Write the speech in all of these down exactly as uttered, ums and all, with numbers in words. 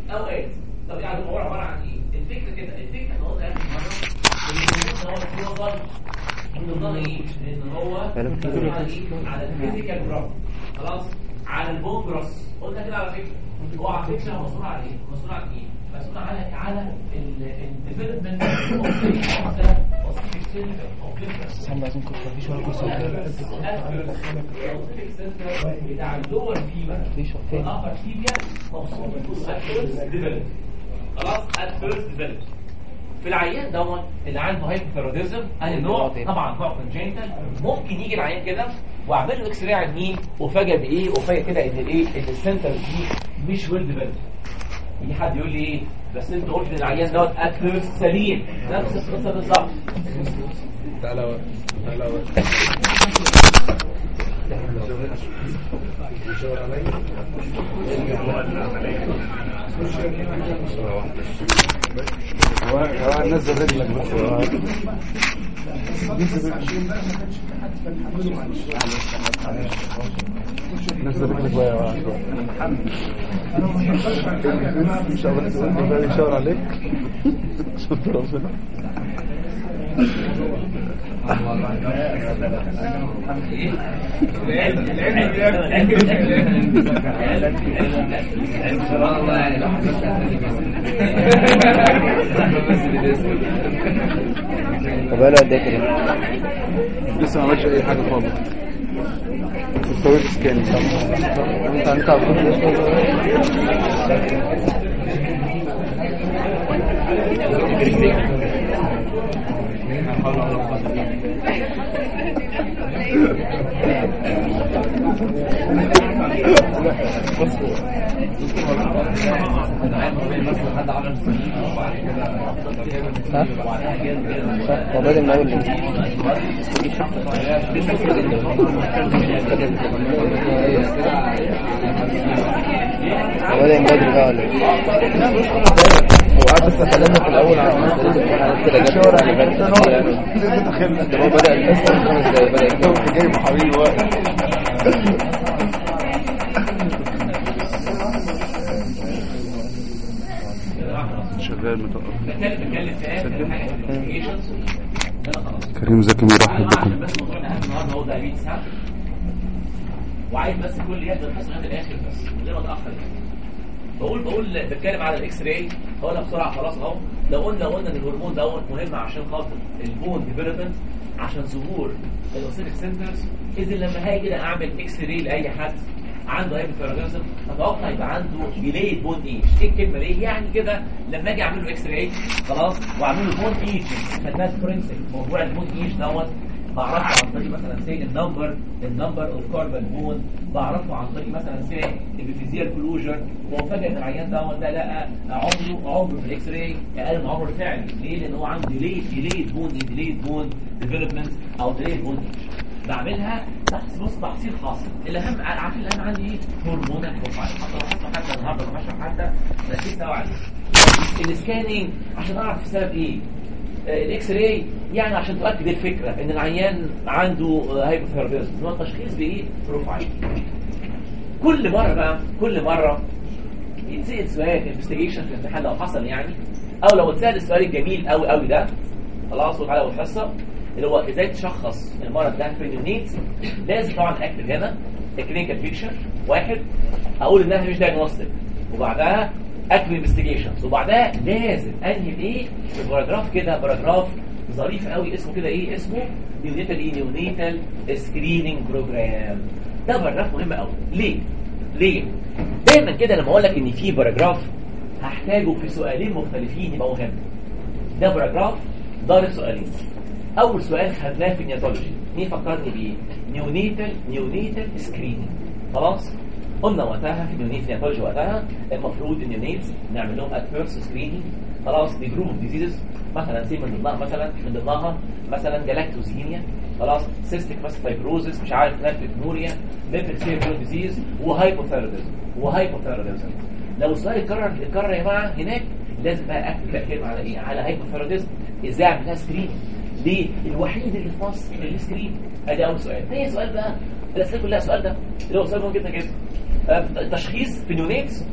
اوقات. طب يعني هو عباره عن ايه؟ الفكره كده، الفكره ان هو ده ان هو في نظر من ضمن ايه؟ ان هو على الفيزيكال جراف، خلاص، على البون جراس. قلنا كده على فكره هو على فكره مسؤول عن ايه؟ مسؤول عن ايه؟ مسؤول على على الديفلوبمنت اوف احنا عايزين كفر مفيش ولا كرسي بتاع اللور فيما والابر تيبيا موصول ديفلوبمنت، خلاص، ات فيرست ديفلوبمنت. في العيان دوت اللي عنده هايبوثيروديزم انهي نوع؟ طبعا نوع كونجنتال. ممكن يجي العيان كده واعمل له اكس راي على اليمين وفاجئ بايه؟ وفاجئ كده ان الايه؟ ان السنتر دي مش ويل ديفلوبد. يجي حد يقول لي ايه؟ بس انت قلت ان العيان دوت ات سليم. نفس القصه بالظبط. تعالى تعالى مشاور عليا هو نزل رجلك بس نزل رجلك بقى مش عارف يشاور عليك. شكرا ربنا. طب انا قد ايه كده؟ لسه ما عملتش اي حاجه خالص. سويت سكان. انت انت وبعد ما اقول وبعدين بدري بقى ولا وقعد بس اتكلمنا في الاول عن كده جت يعني هو بدا الاسم خمس دقايق بدا انت جاي حبيبي واقف شغال متوقف. كريم زكي مرحب بكم. بس موضوع النهارده هو دايبيتس، ها؟ وعايز بس كل يهدى الحصه لغايه الاخر بس من غير ما اتاخر. بقول بقول بتكلم على الاكس راي، هقولها بسرعه خلاص اهو. لو قلنا قلنا ان الهرمون دوت مهم عشان خاطر البون ديفلوبمنت، عشان ظهور الاوسيفيك سنترز. اذا لما هاجي كده اعمل اكس راي لاي حد عنده هايبوثيروديزم اتوقع يبقى عنده ديليد بون ايج. ايه الكلمه دي؟ يعني كده لما اجي اعمل له اكس راي خلاص واعمل له بون ايج، خدناها فرنسي موضوع البون ايج دوت بعرفه عن طريق مثلا سي النمبر النمبر اوف كاربون بون، بعرفه عن طريق مثلا سي الفيزيال كلوجر. وفجاه ان العيان دوت ده لقى عمره عمره في الاكس راي اقل من عمره الفعلي. ليه؟ لان هو عنده ديليد ديليد بون ديليد بون ديفلوبمنت او ديليد بون ايج. بعملها تحت بص تحصيل حاصل. الاهم عارفين الاهم عندي ايه؟ هرمونال بروفايل. حتى لو حصل حتى النهارده ما بشرح حتى ركزت قوي عليه. السكاننج عشان اعرف السبب ايه؟ الاكس راي يعني عشان تؤكد الفكره ان العيان عنده هايبوثيروديزم. هو التشخيص بايه؟ بروفايل. كل مره بقى كل مره يتسال سؤال انفستيجيشن في الامتحان لو حصل يعني، او لو اتسال السؤال الجميل قوي قوي ده خلاص وتعالى والحصه اللي هو ازاي تشخص المرض ده في النيونيتس. لازم طبعا اكتب هنا الكلينيكال بيكتشر واحد، اقول انها مش دايجنوستيك، وبعدها اكتب انفستيجيشنز، وبعدها لازم انهي بايه؟ باراجراف كده، باراجراف ظريف قوي اسمه كده ايه؟ اسمه نيونيتال ايه؟ نيونيتال سكريننج بروجرام. ده باراجراف مهم قوي. ليه؟ ليه؟ دايما كده لما اقول لك ان في باراجراف هحتاجه في سؤالين مختلفين يبقى مهم. ده باراجراف ضارب سؤالين. اول سؤال خدناه في النياتولوجي، مين فكرني بيه؟ نيونيتال نيونيتال سكريننج. خلاص قلنا وقتها في النيونيت نياتولوجي وقتها المفروض النيونيتس نعمل لهم ات فيرست سكريننج. خلاص دي جروب ديزيزز مثلا زي من ضمنها مثلا من ضمنها مثلا جلاكتوزيميا، خلاص سيستيك ماست فايبروزس، مش عارف نيرفكنوريا، ليفر سيرفر ديزيز، وهايبوثيروديزم وهايبوثيروديزم. لو السؤال اتكرر اتكرر يا جماعه هناك لازم بقى اكتب بقى كلمه على ايه؟ على هايبوثيروديزم. ازاي اعمل لها سكرين؟ ليه؟ الوحيد اللي في مصر اللي سكرين. ادي اول سؤال. ثاني سؤال بقى الاسئله كلها السؤال ده اللي هو سؤال مهم جدا جدا. التشخيص في نيونيتس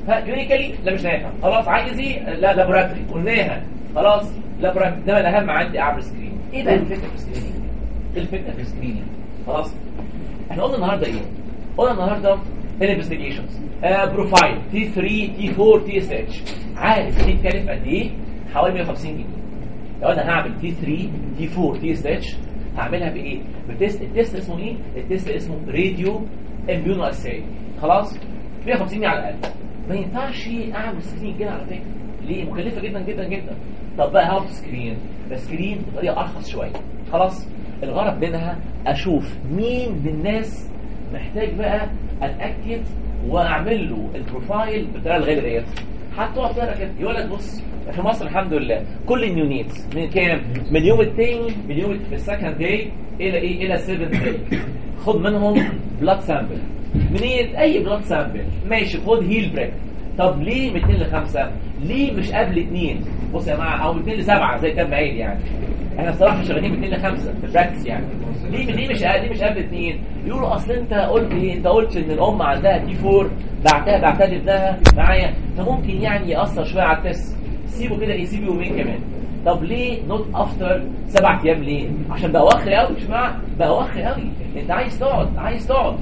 كلينيكالي لا مش نافع خلاص. عايز ايه؟ لا لابوراتوري قلناها خلاص لابوراتوري. ده الاهم عندي اعمل سكرين. ايه بقى الفكره في السكريننج؟ ايه الفكره في السكريننج؟ خلاص احنا قلنا النهارده ايه؟ قلنا النهارده الانفستيجيشنز بروفايل تي ثري تي فور تي اس اتش. عارف دي تكلف قد ايه؟ حوالي مية وخمسين جنيه. لو انا هعمل تي ثري تي فور تي اس اتش هعملها بايه؟ بتست. التست اسمه ايه؟ التست اسمه راديو اميونو اساي. خلاص مية وخمسين جنيه على الاقل. ما ينفعش اعمل سكرين كده على فكره. ليه؟ مكلفه جدا جدا جدا. طب بقى هاو سكرين؟ بسكرين بطريقه ارخص شويه. خلاص الغرض منها اشوف مين من الناس محتاج بقى اتاكد واعمل له البروفايل بالطريقه الغاليه ديت. هتقعد تقرا كده يقول لك بص في مصر الحمد لله كل النيونيتس من كام؟ من اليوم الثاني من اليوم في السكند داي الى ايه؟ الى سبعة داي. خد منهم بلاد سامبل. منين؟ اي بلاد سامبل ماشي. خد هيل بريك. طب ليه من اثنين لخمسة؟ ليه مش قبل اثنين؟ بص يا جماعه او من اثنين لسبعة زي كام عيد يعني. احنا الصراحه شغالين من اثنين لخمسة في البراكتس يعني. ليه من ليه مش ليه مش قبل اثنين؟ يقولوا اصل انت قلت ايه؟ انت قلت ان الام عندها تي فور بعتها بعتها لابنها معايا فممكن يعني ياثر شويه على التست. سيبه كده ايه؟ سيبه يومين كمان. طب ليه نوت افتر سبع ايام؟ ليه؟ عشان بقى وخ قوي. مش معنى بقى وخ قوي. انت عايز تقعد عايز تقعد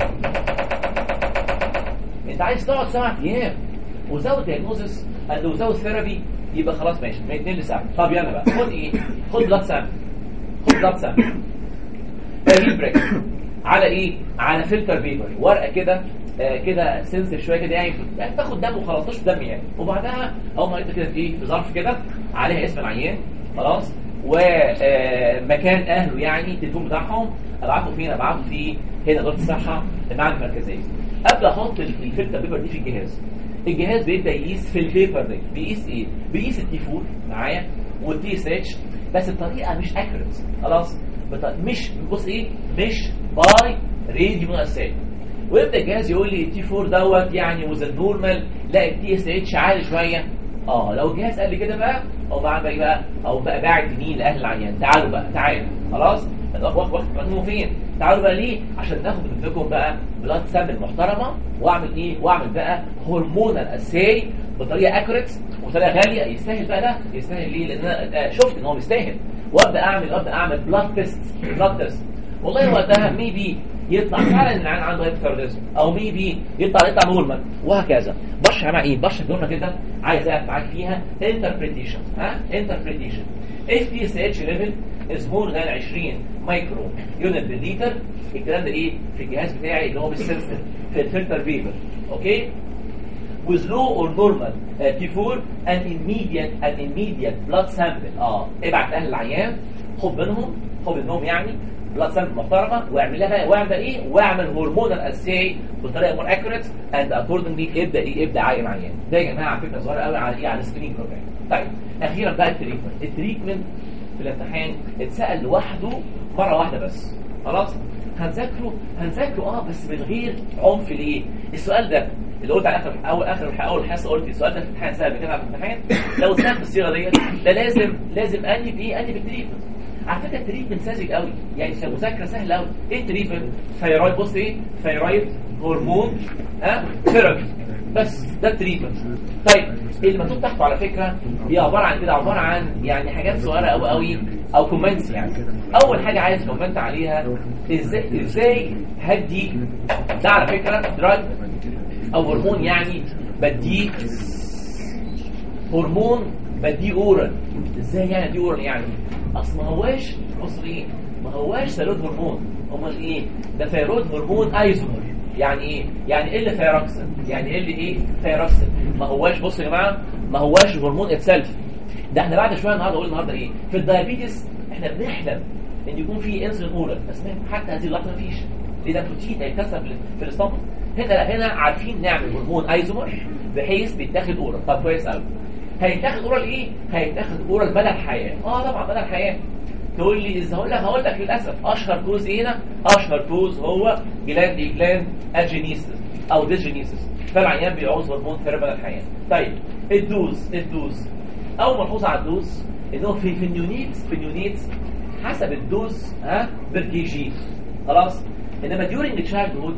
انت عايز تقعد سبع ايام وزود دايجنوزس وزود ثيرابي يبقى خلاص ماشي من اثنين لسبعة. طب يلا بقى خد ايه؟ خد بلاد سامبل. خد بلاد سامبل هيل بريك على ايه؟ على فلتر بيبر ورقه كده آه كده سنسيف شويه كده يعني تاخد دم وخلاص مش دم يعني. وبعدها اول ما انت كده في ايه؟ في ظرف كده عليها اسم العيان خلاص ومكان اهله يعني التليفون بتاعهم ابعته فين؟ ابعته في هنا اداره الصحه المعهد المركزيه. ابدا احط الفلتر بيبر دي في الجهاز. الجهاز بيبدا يقيس في البيبر دي بيقيس ايه؟ بيقيس التي فور معايا والتي اس اتش بس بطريقه مش اكيوريت خلاص بط... مش بص ايه؟ مش باي راديو اساي. ويبدا الجهاز يقول لي التي فور دوت يعني وز النورمال لا التي اس اتش عالي شويه. اه لو الجهاز قال لي كده بقى او بعد بقى, بقى او بقى باعت يمين لاهل العيان تعالوا بقى تعالوا خلاص واخد واخد مجنون فين؟ تعالوا بقى ليه؟ عشان ناخد منكم بقى بلاد سامبل محترمه واعمل ايه؟ واعمل بقى هرمونال اساي بطريقه اكوريت وطريقه غاليه. يستاهل بقى ده؟ يستاهل ليه؟ لان انا شفت ان هو مستاهل. وابدا اعمل ابدا اعمل بلاد تيست بلاد تيست. والله وقتها ميبي يطلع فعلا ان العيان عنده هايبوثايروديزم او ميبي يطلع يطلع نورمال وهكذا. بشرح مع ايه؟ بشرح جمله كده عايز اقف معاك فيها انتربريتيشن. ها انتربريتيشن اف تي اس اتش ليفل از مور ذان عشرين مايكرو يونت بالليتر. الكلام ده ايه؟ في الجهاز بتاعي اللي هو بالسنسر في الفلتر بيبر. اوكي with low or normal uh, تي فور an immediate an immediate blood sample. اه ابعت اهل العيان خد منهم خد منهم يعني بلاد سامبل محترمه واعمل لها بقى واعمل ايه؟ واعمل هرمونال اساي بطريقه مور اكيوريت اند اكوردنجلي ابدا ايه؟ ابدا عاين عيان. ده يا جماعه على فكره صغيره قوي على ايه؟ على السكرين بروجرام. طيب اخيرا بقى التريتمنت. التريتمنت في الامتحان اتسال لوحده مره واحده بس خلاص. هنذاكره هنذاكره اه بس من غير عنف. ليه؟ السؤال ده اللي قلت على اخر اول اخر اول حصه قلت السؤال ده في الامتحان سهل كده. في الامتحان لو اتسال بالصيغه ديت ده لازم لازم اني بايه؟ اني بالتريتمنت. على فكره التريتمنت ساذج قوي يعني مذاكره سهله قوي. ايه التريتمنت؟ ثايرويد. بص ايه؟ ثايرويد هرمون ها ثيرابي بس ده التريتمنت. طيب المكتوب تحته على فكره هي عباره عن كده عباره عن يعني حاجات صغيره قوي قوي او كومنتس يعني. اول حاجه عايز كومنت عليها ازاي ازاي هدي ده على فكره دراج او هرمون يعني بديه هرمون بديه اورال. ازاي يعني دي اورال يعني؟ اصل ما هواش بص ايه؟ ما هواش ثيرويد هرمون. امال ايه؟ ده ثيرويد هرمون ايزومر. يعني ايه؟ يعني ايه اللي ثيروكسين؟ يعني ايه اللي ايه؟ ثيروكسين. ما هواش بص يا جماعه ما هواش هرمون اتسلف. ده احنا بعد شويه النهارده اقول النهارده ايه؟ في الدايابيتس احنا بنحلم ان يكون في انسولين اورال بس حتى هذه اللحظه مفيش. ليه؟ ده بروتين هيتكسر في الاستومك. هنا هنا عارفين نعمل هرمون ايزومر بحيث بيتاخد اورال. طب كويس قوي. هيتاخد اورال ايه؟ هيتاخد اورال مدى الحياه. اه طبعا مدى الحياه. تقول لي ازاي؟ هقول لك هقول لك للاسف اشهر كوز هنا اشهر كوز هو جلاند جلاند اجينيسيس او ديجينيسيس. فالعيان بيعوز هرمون ثيرابي مدى الحياه. طيب الدوز الدوز اول ملحوظه على الدوز انه في في النيونيتس في النيونيتس حسب الدوز ها بالكي جي خلاص. انما ديورنج تشايلد هود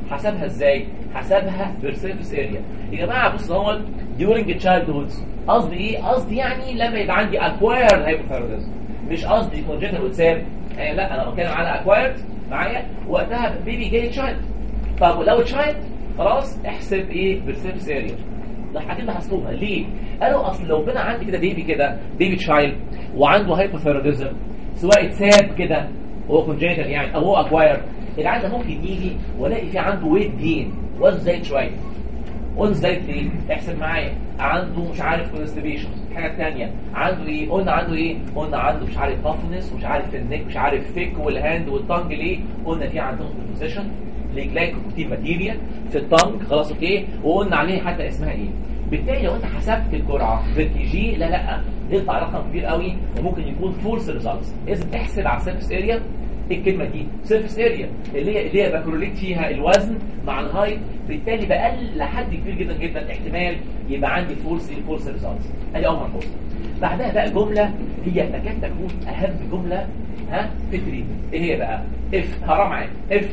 حسبها ازاي؟ حسبها بالسيرفيس اريا. يا جماعه بصوا هو during childhood قصدي ايه؟ قصدي يعني لما يبقى عندي acquired hypothyroidism، مش قصدي congenital وتساب يعني، لا انا بتكلم على acquired معايا وقتها بيبي جاي تشايلد. طب ولو تشايلد خلاص احسب ايه؟ بالسيرفيس اريا. ده اكيد حسبوها ليه؟ قالوا اصل لو بنا عندي كده بيبي كده بيبي تشايلد وعنده هايبوثيروديزم سواء اتساب كده هو كونجنتال يعني او هو اكواير، العيان ده ممكن يجي والاقي في عنده ويت جين وزن زايد شويه. وزن زايد ليه؟ احسب معايا عنده مش عارف كونستيبيشن، حاجه ثانيه عنده ايه؟ قلنا عنده ايه؟ قلنا عنده مش عارف بافنس ومش عارف النك مش عارف ثيك والهاند والتانج ليه؟ قلنا في عندهم كومبوزيشن لجلايكوبروتين ماتيريال في التانج خلاص اوكي، وقلنا عليه حتى اسمها ايه؟ بالتالي لو انت حسبت الجرعه بالكي جي لا لا يطلع رقم كبير قوي وممكن يكون فولس ريزلتس. لازم تحسب على السيرفيس اريا الكلمه دي سيرفيس اريا اللي هي اللي هي بكورليت فيها الوزن مع الهايت، بالتالي بقل لحد كبير جدا جدا احتمال يبقى عندي فولس فولس ريزلتس. ادي اول ملحوظه. بعدها بقى جمله هي تكاد تكون اهم جمله ها في التريتمنت. ايه هي بقى؟ اف هقرا معاك اف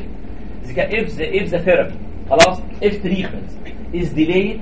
if the if the therapy خلاص if treatment is delayed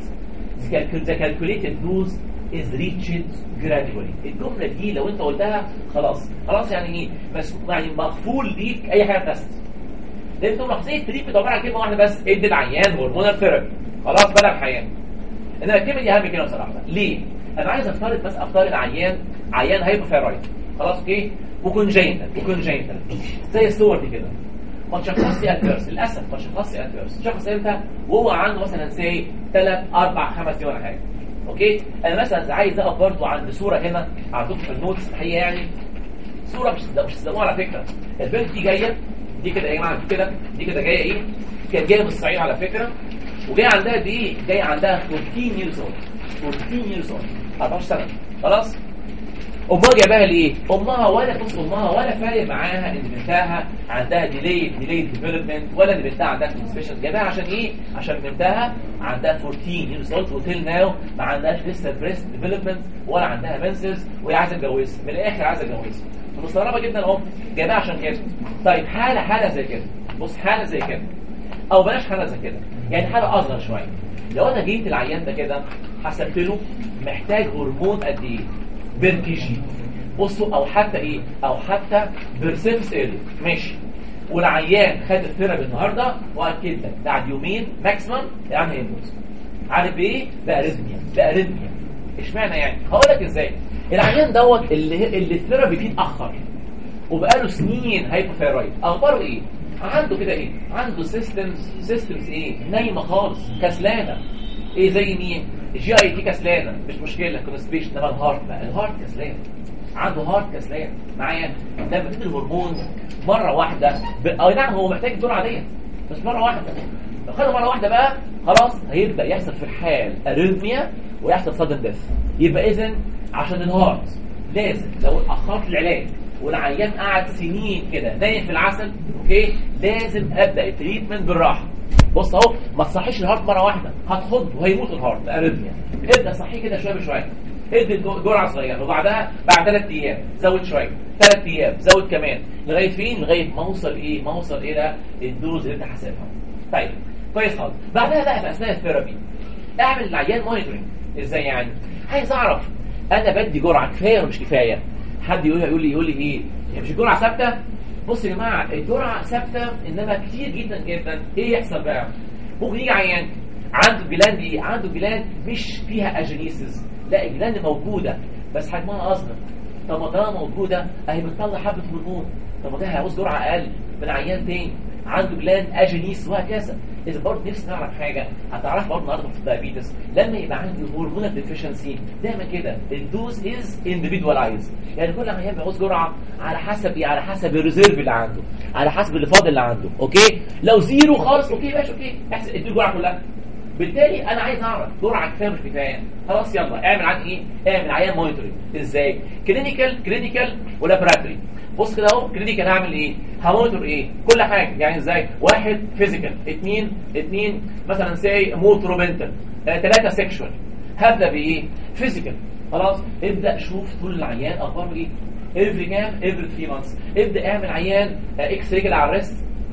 the calculated dose is reached gradually. الجمله دي لو انت قلتها خلاص خلاص يعني ايه؟ بس يعني مغفول ليك اي حاجه بس. لان انتوا ملاحظين التريتمنت عباره عن كلمه واحده بس، ادي العيان هرمونال ثيرابي خلاص بدا الحياه. انما الكلمه دي اهم كلمه بصراحه. ليه؟ انا عايز افترض بس افترض عيان عيان هايبوثايرويد خلاص اوكي وكونجينتال وكونجينتال زي الصور دي كده. ما تشخصش ادفيرس للاسف ما تشخصش ادفيرس. شخص امتى؟ وهو عنده مثلا سي ثلاث اربع خمس سنين ولا حاجه. اوكي انا مثلا عايز اقف برضه عند صوره هنا عندكم في النوتس الحقيقه يعني صوره مش مش تصدقوها على فكره. البنت دي جايه دي كده يا جماعه دي كده دي كده جايه ايه؟ كانت جايه من الصعيد على فكره وجايه عندها دي ايه؟ جايه عندها أربعتاشر years old أربعتاشر years old أربعتاشر سنه خلاص. امها جابها ليه؟ امها ولا بص امها ولا فارق معاها ان بنتها عندها ديلي ديلي ديفلوبمنت ولا ان بنتها عندها كونسبيشن. جابها عشان ايه؟ عشان بنتها عندها أربعتاشر years old وتيل ناو ما عندهاش لسه بريست ديفلوبمنت ولا عندها منسز وهي عايزه تتجوزها من الاخر عايزه تتجوزها. مستغربه جدا اهو جابها عشان كده. طيب حاله حاله زي كده بص حاله زي كده او بلاش حاله زي كده يعني حاله اصغر شويه. لو انا جيت العيان ده كده حسبت له محتاج هرمون قد ايه؟ بالكي جي بصوا او حتى ايه او حتى برسيفس اريا ماشي. والعيان خد الثيرابي النهارده واكد لك بعد يومين ماكسيمم يعني هيموت. عارف ايه؟ بقى اريثميا بقى اريثميا. اشمعنى يعني؟ هقول لك ازاي. العيان دوت اللي اللي الثيرابي فيه اتاخر وبقاله سنين هايبوثايرويد اخباره ايه؟ عنده كده ايه؟ عنده سيستمز سيستمز ايه؟ نايمه خالص كسلانه. ايه زي مين؟ الجي اي تي كسلانه مش مشكله كونستيبيشن. انما الهارت بقى الهارت كسلان عنده هارت كسلان معايا. لما بتدي الهرمون مره واحده ب... اي نعم هو محتاج جرعه ديت بس مره واحده. لو خدها مره واحده بقى خلاص هيبدا يحصل في الحال اريثميا ويحصل صدم ديث. يبقى اذا عشان الهارت لازم لو اتاخرت العلاج والعيان قعد سنين كده نايم في العسل اوكي لازم ابدا التريتمنت بالراحه. بص اهو ما تصحيش الهارت مره واحده هتخض وهيموت الهارت اريثميا. ابدا صحيه كده شويه بشويه. ادي جرعه صغيره وبعدها بعد ثلاث ايام زود شويه ثلاث ايام زود كمان لغايه فين؟ لغايه ما اوصل ايه؟ ما اوصل الى الدوز اللي انت حاسبها. طيب كويس خالص. بعدها بقى في اثناء الثيرابي اعمل العيان مونيتورنج. ازاي يعني؟ عايز اعرف انا بدي جرعه كفايه ولا مش كفايه. حد يقول يقول لي يقول لي ايه؟ يعني مش الجرعه ثابته؟ بص يا جماعه الجرعه ثابته انما كتير جدا جدا ايه يحصل بقى؟ ممكن يجي عيان عنده جلاند ايه؟ عنده جلاند مش فيها اجينيسيس لا الجلاند موجوده بس حجمها اصغر. طب ما ده موجوده اهي بتطلع حبه هرمون. طب ما ده هيعوز جرعه اقل من عيان تاني عنده جلاند اجينيس وهكذا. اذا برضه نفسي نعرف حاجه هتعرف برضه النهارده في الدايابيتس لما يبقى عندي هرمونال ديفيشنسي دايما كده الدوز از انديفيدوالايز. يعني كل عيان بيعوز جرعه على حسب ايه؟ على حسب الريزيرف اللي عنده على حسب اللي فاضل اللي عنده اوكي. لو زيرو خالص اوكي ماشي اوكي احسب ادي الجرعه كلها. بالتالي انا عايز اعرف جرعه كفايه مش كفايه خلاص يلا اعمل عن ايه؟ اعمل عيان مونيتورنج. ازاي؟ كلينيكال كلينيكال ولابوراتوري. بص كده اهو كلينيكال هعمل ايه؟ همونيتور ايه؟ كل حاجه يعني ازاي؟ واحد فيزيكال اثنين اثنين مثلا سي موترومنتال ثلاثه سيكشوال. هبدا بايه؟ فيزيكال خلاص. ابدا شوف طول العيان اخباره ايه؟ افري كام؟ افري ثلاثة مانثس. ابدا اعمل عيان اكس راي كده على الريست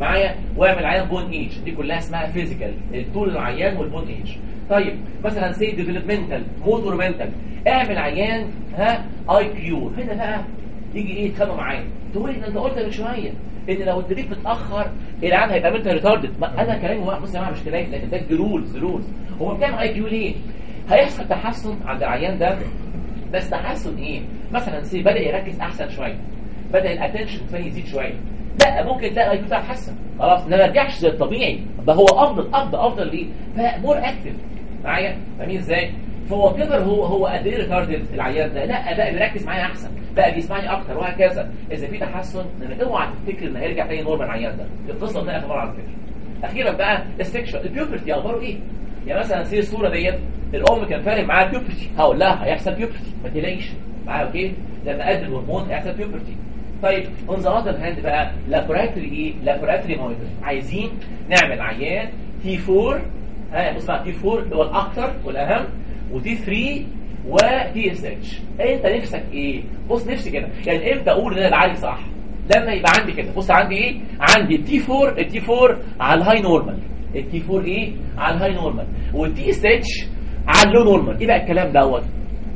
معايا، واعمل عيان بون ايج، دي كلها اسمها فيزيكال، الطول العيان والبون ايج. طيب مثلا سي ديفلوبمنتال موتور منتال، اعمل عيان ها اي كيو. هنا بقى يجي ايه يتخانقوا معايا، تقول لي انت قلت من شويه ان لو ابتديت متاخر العيان هيبقى منتال ريتاردد. انا كلامي واحد، بص يا جماعه مش كلامي، لكن ده رولز رولز. هو بتعمل اي كيو ليه؟ هيحصل تحسن عند العيان ده، بس تحسن ايه؟ مثلا سي بدا يركز احسن شويه، بدا الاتنشن ثاني يزيد شويه، لا ممكن تلاقي الاي كيو بتاعه اتحسن خلاص، ما نرجعش زي الطبيعي، ده هو افضل افضل افضل ليه؟ فمور اكتف معايا، فاهمين ازاي؟ فهو كبر، هو هو قد ايه ريتاردد العيان ده؟ لا بقى بيركز معايا احسن، بقى بيسمعني اكتر وهكذا. اذا في تحسن اوعى تفتكر ان هيرجع تاني نورمال العيان ده، القصه ده اخبار على فكره. اخيرا بقى السكشوال البيوبرتي اخباره ايه؟ يعني مثلا سي الصوره ديت الام كان فارق معاها بيوبرتي، هقول لها هيحصل بيوبرتي ما تقلقيش معايا، اوكي؟ لما قد الهرمون هيحصل بيوبرتي. طيب اون ذا اذر هاند بقى لابوراتوري ايه؟ لابوراتوري مونيتور، عايزين نعمل عيان تي أربعة، ها بص بقى تي أربعة هو الاكثر والاهم، وتي ثلاثة وتي اس اتش. انت نفسك ايه؟ بص نفسي كده، يعني امتى اقول ان انا بعالج صح؟ لما يبقى عندي كده، بص عندي ايه؟ عندي التي أربعة، التي أربعة على الهاي نورمال، التي أربعة ايه؟ على الهاي نورمال، والتي اس اتش على اللو نورمال. ايه بقى الكلام دوت؟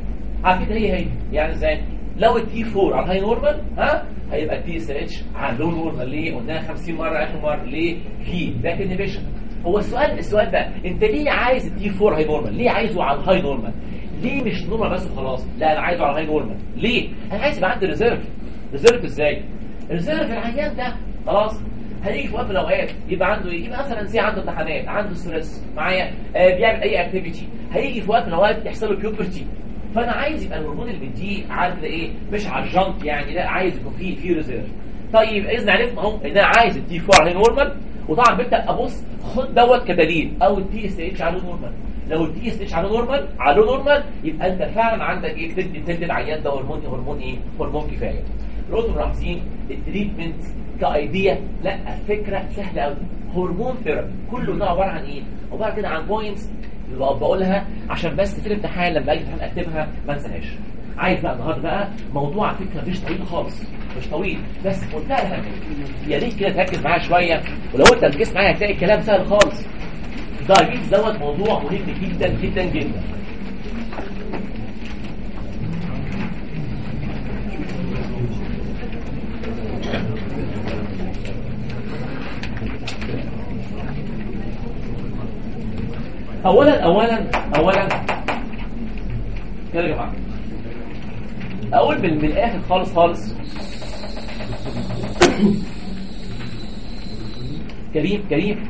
على فكره هي هي يعني ازاي؟ لو التي أربعة على الهاي نورمال ها هيبقى التي اس اتش على اللو نورمال. ليه؟ قلناها خمسين مره اخر مره، ليه؟ في باك انهبيشن. هو السؤال السؤال ده انت ليه عايز التي أربعة هاي نورمال؟ ليه عايزه على الهاي نورمال؟ ليه مش نورمال بس وخلاص؟ لا انا عايزه على الهاي نورمال. ليه؟ انا عايز يبقى عندي ريزيرف. ريزيرف ازاي؟ ريزيرف العيان ده خلاص هيجي في وقت من الاوقات يبقى عنده ايه؟ يبقى مثلا زي عنده امتحانات، عنده ستريس معايا، آه بيعمل اي اكتيفيتي، هيجي في وقت من الاوقات يحصل له بيوبرتي. فانا عايز يبقى الهرمون اللي بيديه عارف ايه؟ مش على الجنط يعني، لا عايز يكون فيه فيه ريزيرف. طيب اذا عرفنا اهو ان انا عايز التي أربعة على نورمال، وطبعا ببدا ابص خد دوت كدليل، او التي اس اتش على نورمال. لو التي اس اتش على نورمال على نورمال يبقى انت فعلا عندك ايه؟ تدي تدي العيان ده هرمون هرمون ايه؟ هرمون كفايه. لو ملاحظين التريتمنت كايديا لا فكره سهله قوي، هرمون ثيرابي كله ده عباره عن ايه؟ عباره كده عن بوينتس بقولها عشان بس في الامتحان لما اجي الامتحان اكتبها ما انساهاش. عايز بقى النهارده بقى موضوع على فكره مش طويل خالص، مش طويل بس منتهى الاهميه، يا ريت كده تركز معايا شويه، ولو انت ركزت معايا هتلاقي الكلام سهل خالص. الدايابيتس دوت موضوع مهم جدا جدا جدا. اولا اولا اولا كده يا جماعه، اقول من الاخر خالص خالص كريم كريم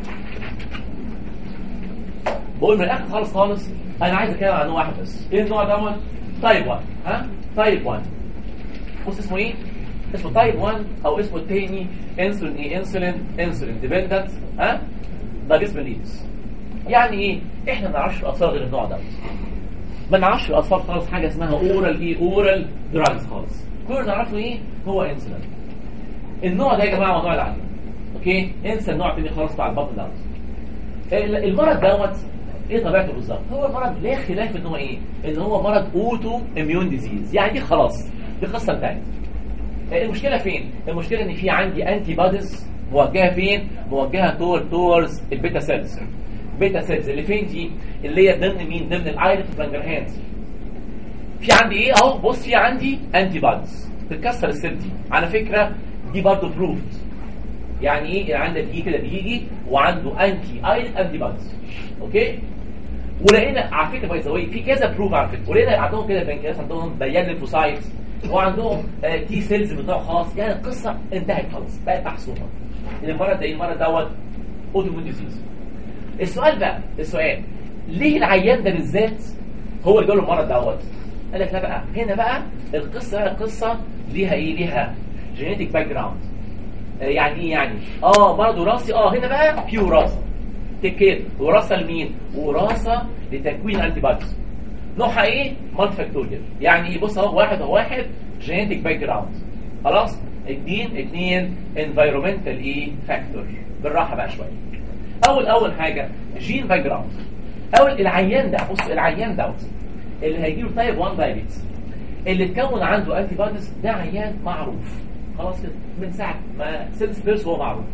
بقول من الاخر خالص خالص انا عايز اتكلم عن نوع واحد بس. ايه النوع دوت؟ تايب واحد. ها تايب واحد بص اسمه ايه؟ اسمه تايب واحد او اسمه التاني انسولين ايه؟ انسولين انسولين ديبندنت ها دايابيتس ميليتس. يعني ايه؟ احنا ما نعرفش في الاطفال غير النوع ده، ما نعرفش في الاطفال خالص حاجه اسمها اورال ايه؟ اورال دراجز خالص. كل اللي نعرفه ايه؟ هو انسولين. النوع ده يا جماعه موضوع العين، اوكي؟ انسى النوع الثاني خالص بتاع البطن دوت. المرض دوت ايه طبيعته بالظبط؟ هو مرض لا خلاف ان هو ايه؟ ان هو مرض اوتو اميون ديزيز، يعني دي خلاص دي قصه انتهت. المشكله فين؟ المشكله ان في عندي انتي بوديز موجهه فين؟ موجهه تور تورز البيتا سيلز. بيتا سيلز اللي فين دي؟ اللي هي ضمن مين؟ ضمن الايرت لانجرهانز. في عندي ايه اهو؟ بص في عندي انتي بوديز تتكسر السيل دي. على فكره دي برضه بروفد. يعني ايه؟ يعني عندك دي كده بيجي وعنده انتي ايرت انتي بوديز، اوكي؟ ولقينا على فكره باي ذا واي في كذا بروف على فكره، ولقينا عندهم كده بنكرياس، عندهم بيان ليمفوسايتس، وعندهم آه تي سيلز من نوع خاص. يعني القصه انتهت خلاص، بقت محسومه. المرض ده ايه؟ المرض دوت اوتو ديزيز. السؤال بقى السؤال ليه العيان ده بالذات هو اللي جاله المرض دوت؟ قال لك لا بقى هنا بقى القصه بقى القصه ليها ايه؟ ليها جينيتك باك جراوند. آه يعني ايه يعني؟ اه مرض وراثي. اه هنا بقى في وراثه. تكير وراثه لمين؟ وراثه لتكوين انتي بوديز. نوعها ايه؟ مالتي فاكتوريال. يعني ايه؟ بص اهو واحد اهو واحد جينيتك باك جراوند خلاص. اتنين اتنين انفايرومنتال ايه؟ فاكتور. بالراحه بقى شويه. اول اول حاجه جين باك جراوند. اول العيان ده بص العيان دوت اللي هيجيله تايب واحد دايابيتس اللي اتكون عنده انتي بوديز ده عيان معروف خلاص كده من ساعه ما سيلز بيرس هو معروف.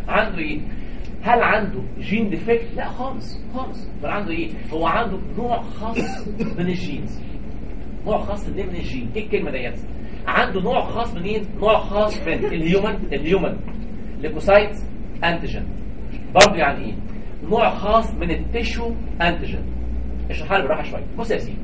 عنده ايه؟ هل عنده جين ديفكت؟ لا خالص خالص. بل عنده ايه؟ هو عنده نوع خاص من الجينز، نوع خاص من من الجين. ايه الكلمه ديت؟ عنده نوع خاص منين؟ نوع خاص من الهيومن الهيومن ليكوسايت انتيجين. برضه يعني ايه؟ نوع خاص من التيشو انتيجين. اشرحها لي بالراحه شويه. بص يا سيدي،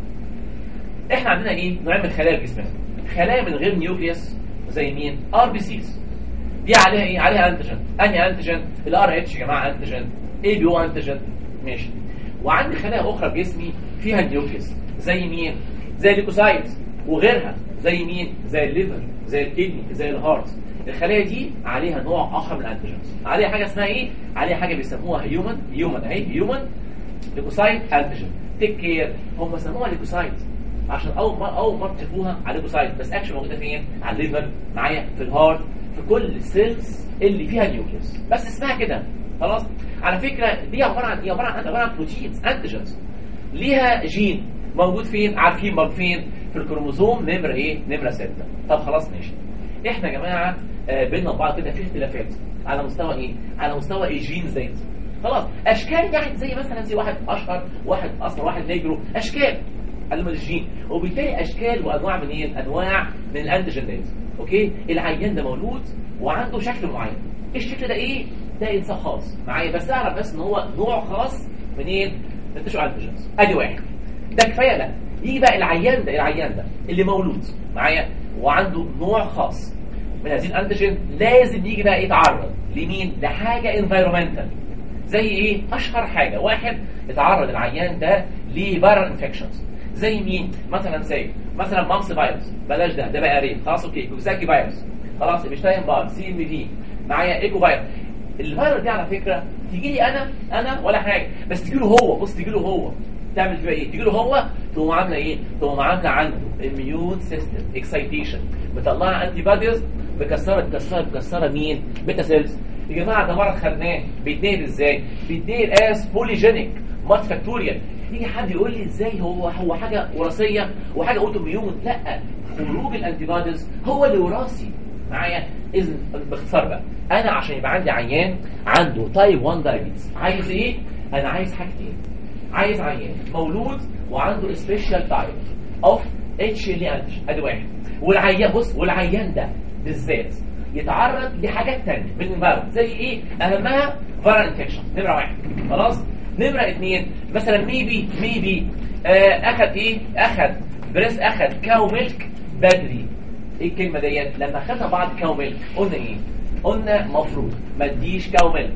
احنا عندنا ايه؟ نوعين من خلايا الجسم، خلايا من غير نيوكليوس زي مين؟ ار بي سيز. دي عليها ايه؟ عليها انتيجين. انهي انتيجين؟ الار اتش يا جماعه انتيجين، اي بي او انتيجين. ماشي. وعندي خلايا اخرى في جسمي فيها نيوكليوس زي مين؟ زي الليكوسايت وغيرها، زي مين؟ زي الليفر، زي الكدني، زي الهارت. الخلايا دي عليها نوع اخر من الانتيجينز، عليها حاجه اسمها ايه؟ عليها حاجه بيسموها هيومن هيومن اهي هيومن ليكوسايت انتيجين. تيك كير، هم سموها ليكوسايت عشان اول ما اول مره تشوفوها على ليكوسايت، بس اكشن موجوده فين؟ على الليفر، معايا في الهارت، في كل السيلز اللي فيها نيوكليوس، بس اسمها كده خلاص. على فكره دي عباره عن دي عباره عن عباره عن بروتينز انتيجينز ليها جين موجود فين؟ عارفين موجود فين؟ في الكروموزوم نمره ايه؟ نمره ستة. طب خلاص ماشي. احنا يا جماعه آه بيننا وبعض كده في اختلافات على مستوى ايه؟ على مستوى ايه جين زي خلاص اشكال، يعني زي مثلا زي واحد اشهر، واحد اصفر، واحد نيجرو، اشكال علم الجين، وبالتالي اشكال وانواع من ايه؟ انواع من الانتيجين ديت. اوكي؟ العيان ده مولود وعنده شكل معين. الشكل ده ايه؟ ده انسان خاص معايا، بس اعرف بس ان هو نوع خاص من ايه؟ من التشو انتيجينز. ادي واحد. ده كفايه؟ لا. يجي بقى العيان ده العيان ده اللي مولود معايا وعنده نوع خاص من هذه الانتيجين، لازم يجي بقى يتعرض لمين؟ لحاجه انفايرمنتال. زي ايه؟ اشهر حاجه، واحد اتعرض العيان ده لفيرال انفكشنز زي مين؟ مثلا زي مثلا مامس فيروس، بلاش ده ده بقى ريد خلاص. اوكي، كوكساكي فيروس خلاص، ابشتاين بار، سي ام في، معايا ايكو فيروس. الفيروس دي على فكره تيجي لي انا انا ولا حاجه، بس تيجي له هو. بص تيجي له هو تعمل فيها ايه؟ تيجي له هو تقوم عامله ايه؟ تقوم عامله عنده اميون سيستم اكسايتيشن، مطلعه انتي بوديز، مكسره مكسره مكسره مين؟ بيتا سيلز. يا جماعه ده مرض خدناه. بيتنقل ازاي؟ بيتنقل از بوليجينيك مات فاكتوريال. يجي حد يقول لي ازاي هو هو حاجه وراثيه وحاجه اوتو ميون؟ لا، خروج الانتي بوديز هو اللي وراثي معايا. اذا باختصار بقى، انا عشان يبقى عندي عيان عنده تايب واحد دايابيتس، عايز ايه؟ انا عايز حاجتين. عايز عيان مولود وعنده سبيشال تايب اوف اتش ال انتيجين، ادي واحد. والعيان بص، والعيان ده بالذات يتعرض لحاجات ثانيه من المرض زي ايه؟ اهمها فيرال انفكشن، نمره واحد خلاص. نمره اثنين مثلا ميبي ميبي آه اخذ ايه؟ اخذ بريس، اخذ كاو ميلك بدري. ايه الكلمه ديت؟ لما اخذنا بعض كاو ميلك قلنا ايه؟ قلنا مفروض ما تديش كاو ميلك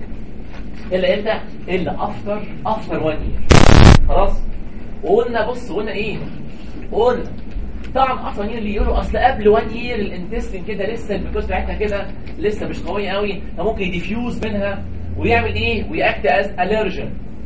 الا امتى؟ الا افتر افتر وان يير خلاص. وقلنا بص قلنا ايه؟ قلنا طبعا افتر يير اللي يقولوا اصل قبل وان يير الانتستين كده لسه البيكوز بتاعتها كده لسه مش قويه قوي، فممكن يديفيوز منها ويعمل ايه؟ ويأكت از الرجن.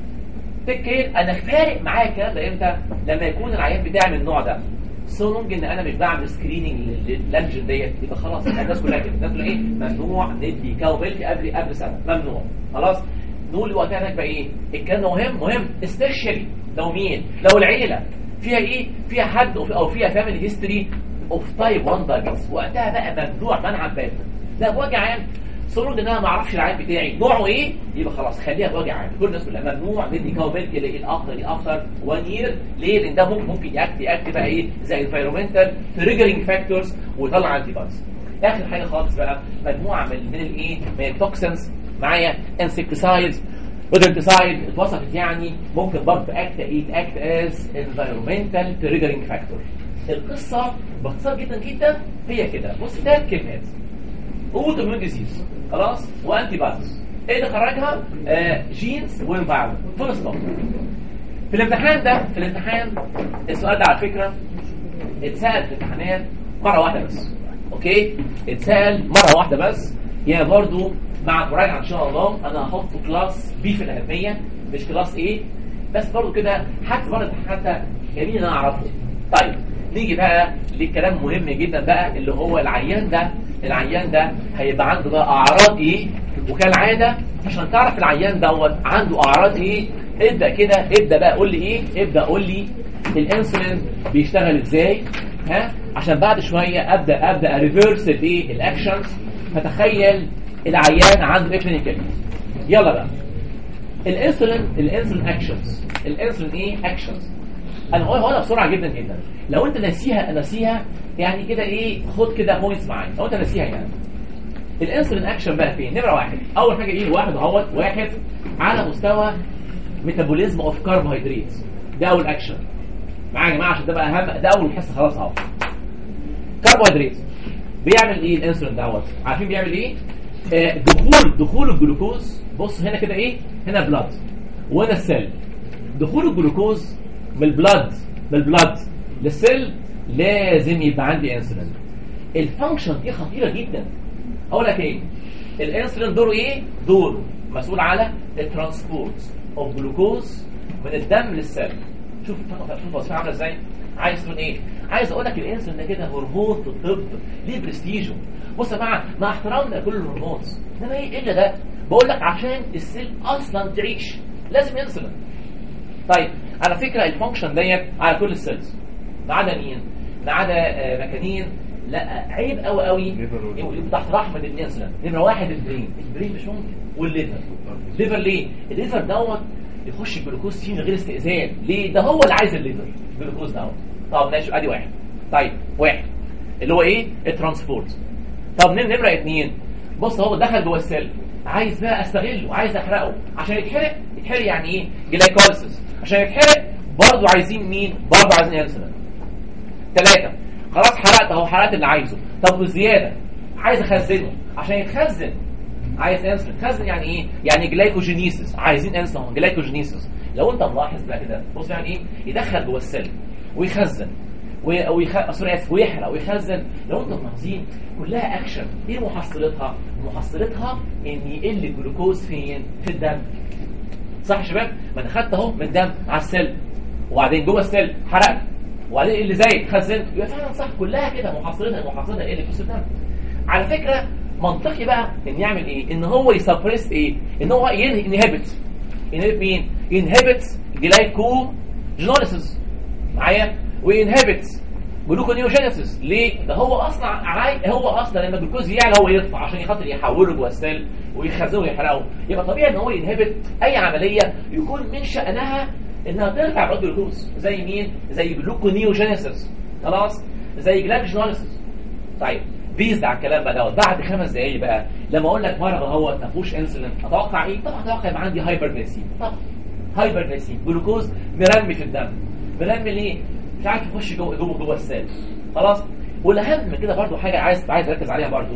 تكير انا فارق معايا الكلام ده امتى؟ لما يكون العيان بتاعي من النوع ده سو لونج ان انا مش بعمل سكريننج للانجن ديت، يبقى خلاص الناس كلها كده. الناس كلها ايه؟ ممنوع ندي كاو ميلك قبل قبل سنه، ممنوع خلاص. نقول وقتها بقى ايه؟ الكلام ده مهم مهم سبيشالي لو مين؟ لو العيله فيها ايه؟ فيها حد او فيها فاميلي هيستوري اوف تايب واحد دايابيتس، وقتها بقى ممنوع منعا باتا. لا بوجه عام صوروا ان انا ما اعرفش العيان بتاعي نوعه ايه، يبقى خلاص خليها بوجه عام. كل الناس كلها ممنوع ندي كاو ميلك الافتر الافتر وان يير. ليه؟ لان ده ممكن ممكن ياكت ياكت بقى ايه؟ زي انفايرمنتال تريجرنج فاكتورز ويطلع انتي بوديز. اخر حاجه خالص بقى مجموعه من من الايه؟ من التوكسنز معايا، انسكتسايدز ودرتسايد اتوصفت يعني ممكن برضه اكت ايه؟ اكت از انفايرمنتال تريجرنج فاكتور. القصه باختصار جدا جدا هي كده. بص ثلاث كلمات: اوتو اميون ديزيز خلاص، وانتي بوديز. ايه اللي خرجها؟ آه جينز وانفايرمنت، فول ستوب. في الامتحان ده في الامتحان السؤال ده على فكره اتسال في الامتحانات مره واحده بس. اوكي؟ اتسال مره واحده بس، يعني برضو مع مراجعه ان شاء الله انا هحطه كلاس بي في الاهميه مش كلاس ايه، بس برضو كده حتى برضه حتى جميل ان انا اعرفه. طيب نيجي بقى للكلام مهم جدا بقى اللي هو العيان ده العيان ده هيبقى عنده بقى اعراض ايه؟ وكالعاده عشان تعرف العيان دوت عنده اعراض ايه ابدا كده ابدا بقى قول لي ايه؟ ابدا قول لي الانسولين بيشتغل ازاي؟ ها؟ عشان بعد شويه ابدا ابدا ريفيرس الايه؟ الاكشنز. فتخيل العيان عنده ايه كلينيكال. يلا بقى الانسولين الانسولين اكشنز الانسولين ايه اكشنز. انا هقولها بسرعه جدا جدا. لو انت ناسيها ناسيها يعني كده ايه خد كده بوينتس معايا لو انت ناسيها. يعني الانسولين اكشن بقى فين؟ نمره واحد اول حاجه ايه واحد اهوت واحد على مستوى ميتابوليزم اوف كربوهيدرات. ده اول اكشن معايا يا جماعه عشان ده بقى اهم. ده اول حصه خلاص اهو. كربوهيدرات بيعمل ايه الانسولين دوت؟ عارفين بيعمل ايه؟ آه دخول دخول الجلوكوز. بص هنا كده ايه؟ هنا بلاد وهنا السيل. دخول الجلوكوز من البلاد من البلاد للسيل لازم يبقى عندي انسولين. الفانكشن دي خطيره جدا. اقول لك ايه؟ الانسولين دوره ايه؟ دوره مسؤول على الترانسبورت اوف جلوكوز من الدم للسيل. شوف شوف وظيفته عامله ازاي؟ عايز تقول ايه؟ عايز اقول لك الانسولين ده كده هرمون في الطب ليه برستيجه. بص يا جماعه مع احترامنا لكل الهرمونز انما ايه الا ده؟ بقول لك عشان السيل اصلا تعيش لازم انسولين. طيب على فكره الفانكشن ديت على كل السيلز ما عدا مين؟ ما عدا آه مكانين لا عيب قوي قوي يبقى تحت رحمه الانسولين. نمره واحد البرين. البرين مش ممكن. والليفر. الليفر ليه؟ الليفر دوت يخش الجلوكوز فيه من غير استئذان. ليه؟ ده هو اللي عايز الليفر الجلوكوز دوت. طب ماشي ادي واحد. طيب واحد اللي هو ايه؟ الترانسبورت. طب نمره اثنين بص هو دخل جوه السيل عايز بقى استغله عايز احرقه عشان يتحرق. يتحرق يعني ايه؟ جلايكوليسيس. عشان يتحرق برضه عايزين مين؟ برضه عايزين انسولين. ثلاثة خلاص حرقت اهو حرقت اللي عايزه. طب والزياده عايز اخزنه عشان يتخزن عايز انسولين. خزن يعني ايه؟ يعني جلايكوجينيسيس. عايزين انسولين جلايكوجينيسيس. لو انت ملاحظ بقى كده بص يعني ايه؟ يدخل جوه السيل ويخزن ويخ... سوري اسف ويحرق ويخزن. لو انتم ملاحظين كلها اكشن. ايه محصلتها؟ محصلتها ان يقل الجلوكوز فين؟ في الدم. صح يا شباب؟ ما انا خدت اهو من الدم على السيل وبعدين جوه السيل حرقت وبعدين اللي زايد خزنت. يبقى فعلا صح كلها كده محصلتها محصلتها يقل الجلوكوز في الدم. على فكره منطقي بقى ان يعمل ايه؟ ان هو يسبريس ايه؟ ان هو ينهبت ينهبت مين؟ ينهبت جلايكوجينوليسيس معايا وينهبت جلوكونيوجينيسيس. ليه؟ ده هو اصلا عاي... هو اصلا لما الجلوكوز يعلى هو يرفع عشان خاطر يحوله جوه السيل ويخزنه ويحرقه. يبقى طبيعي ان هو ينهبت اي عمليه يكون من شأنها انها ترفع عدد الجلوكوز. زي مين؟ زي جلوكونيوجينيسيس. خلاص؟ زي جلايكوجينوليسيس. طيب بيزد على الكلام بقى دوت. بعد خمس دقايق بقى لما اقول لك مرض اهوت ما فيهوش انسولين اتوقع ايه؟ طبعا اتوقع يبقى عندي هايبرجليسيميا. طبعا هايبرجليسيميا جلوكوز مرمي في الدم. مرمي ليه؟ مش عارف يخش جوه جوه جوه السيل. خلاص؟ والاهم من كده برضو حاجه عايز عايز اركز عليها برضو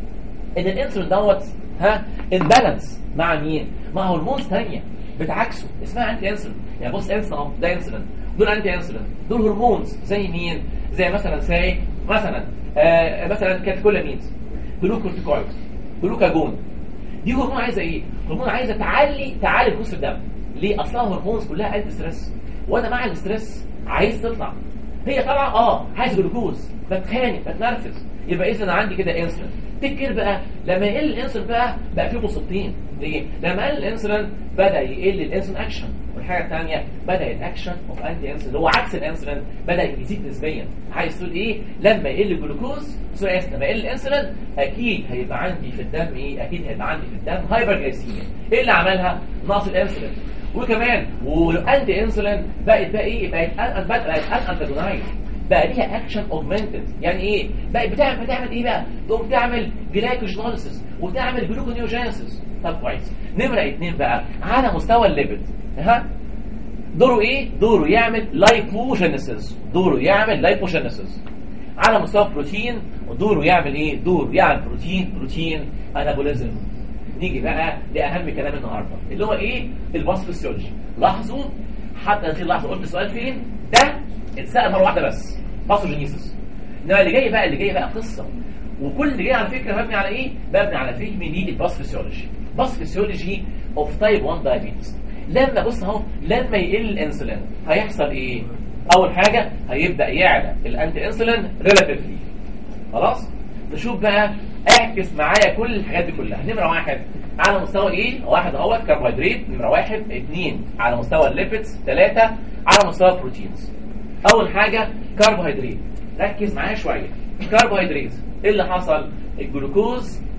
ان الانسولين دوت ها امبالانس مع مين؟ مع هرمونز ثانيه بتعكسه اسمها انتي انسولين. يعني بص انسولين ده انسولين دول انتي انسولين دول هرمونز زي مين؟ زي مثلا زي مثلا آه مثلا كاتيكولامينز جلوكورتيكويد جلوكاجون. دي هرمون عايزه ايه؟ هرمون عايزه تعلي تعلي الجلوكوز في الدم. ليه؟ اصلا هرمونز كلها انتي ستريس وانا مع الاستريس عايز تطلع. هي طبعا اه عايز جلوكوز بتخانق بتنرفز. يبقى اذا عندي كده انسولين. تفكر بقى لما يقل الانسولين بقى بقى فيه مصيبتين. ليه؟ لما قل الانسولين بدا يقل الانسولين اكشن. والحاجه الثانيه بدا الاكشن اوف انتي انسولين اللي هو عكس الانسولين بدا يزيد نسبيا. عايز تقول ايه؟ لما يقل الجلوكوز سوري اسف لما يقل الانسولين اكيد هيبقى عندي في الدم ايه؟ اكيد هيبقى عندي في الدم هايبرجلايسيميا. ايه اللي عملها؟ نقص الانسولين. وكمان والانتي انسولين بقت بقى ايه؟ بقت بقت انتاجونايز بقى ليها اكشن اوجمنتد. يعني ايه؟ بقت بتعمل بتعمل ايه بقى؟ تقوم تعمل جلايكوجينوليسيس وتعمل جلوكونيوجينيسيس. طب كويس. نمره اثنين بقى على مستوى الليبيد ها دوره ايه؟ دوره يعمل لايبوجينيسيس. دوره يعمل لايبوجينيسيس. على مستوى البروتين دوره يعمل ايه؟ دوره يعمل بروتين بروتين انابوليزم. نيجي بقى لاهم كلام النهارده اللي هو ايه؟ الباثوفيسيولوجي. لاحظوا حتى في لحظه قلت السؤال فين؟ ده اتسال مره واحده بس باثوجينيسيس. انما اللي جاي بقى اللي جاي بقى قصه وكل اللي جاي على فكره مبني على ايه؟ مبني على فهم للباثوفيسيولوجي. باثوفيسيولوجي اوف تايب واحد دايابيتس. لما بص اهو لما يقل الانسولين هيحصل ايه؟ اول حاجه هيبدا يعلى الانتي انسولين ريلاتيفلي. خلاص؟ نشوف بقى اعكس معايا كل الحاجات دي كلها. نمره واحد على مستوى ايه؟ واحد اهوت كربوهيدرات. نمره واحد اثنين على مستوى الليبيدز. ثلاثه على مستوى البروتينز. اول حاجه كربوهيدرات. ركز معايا شويه. كربوهيدرات ايه اللي حصل؟ الجلوكوز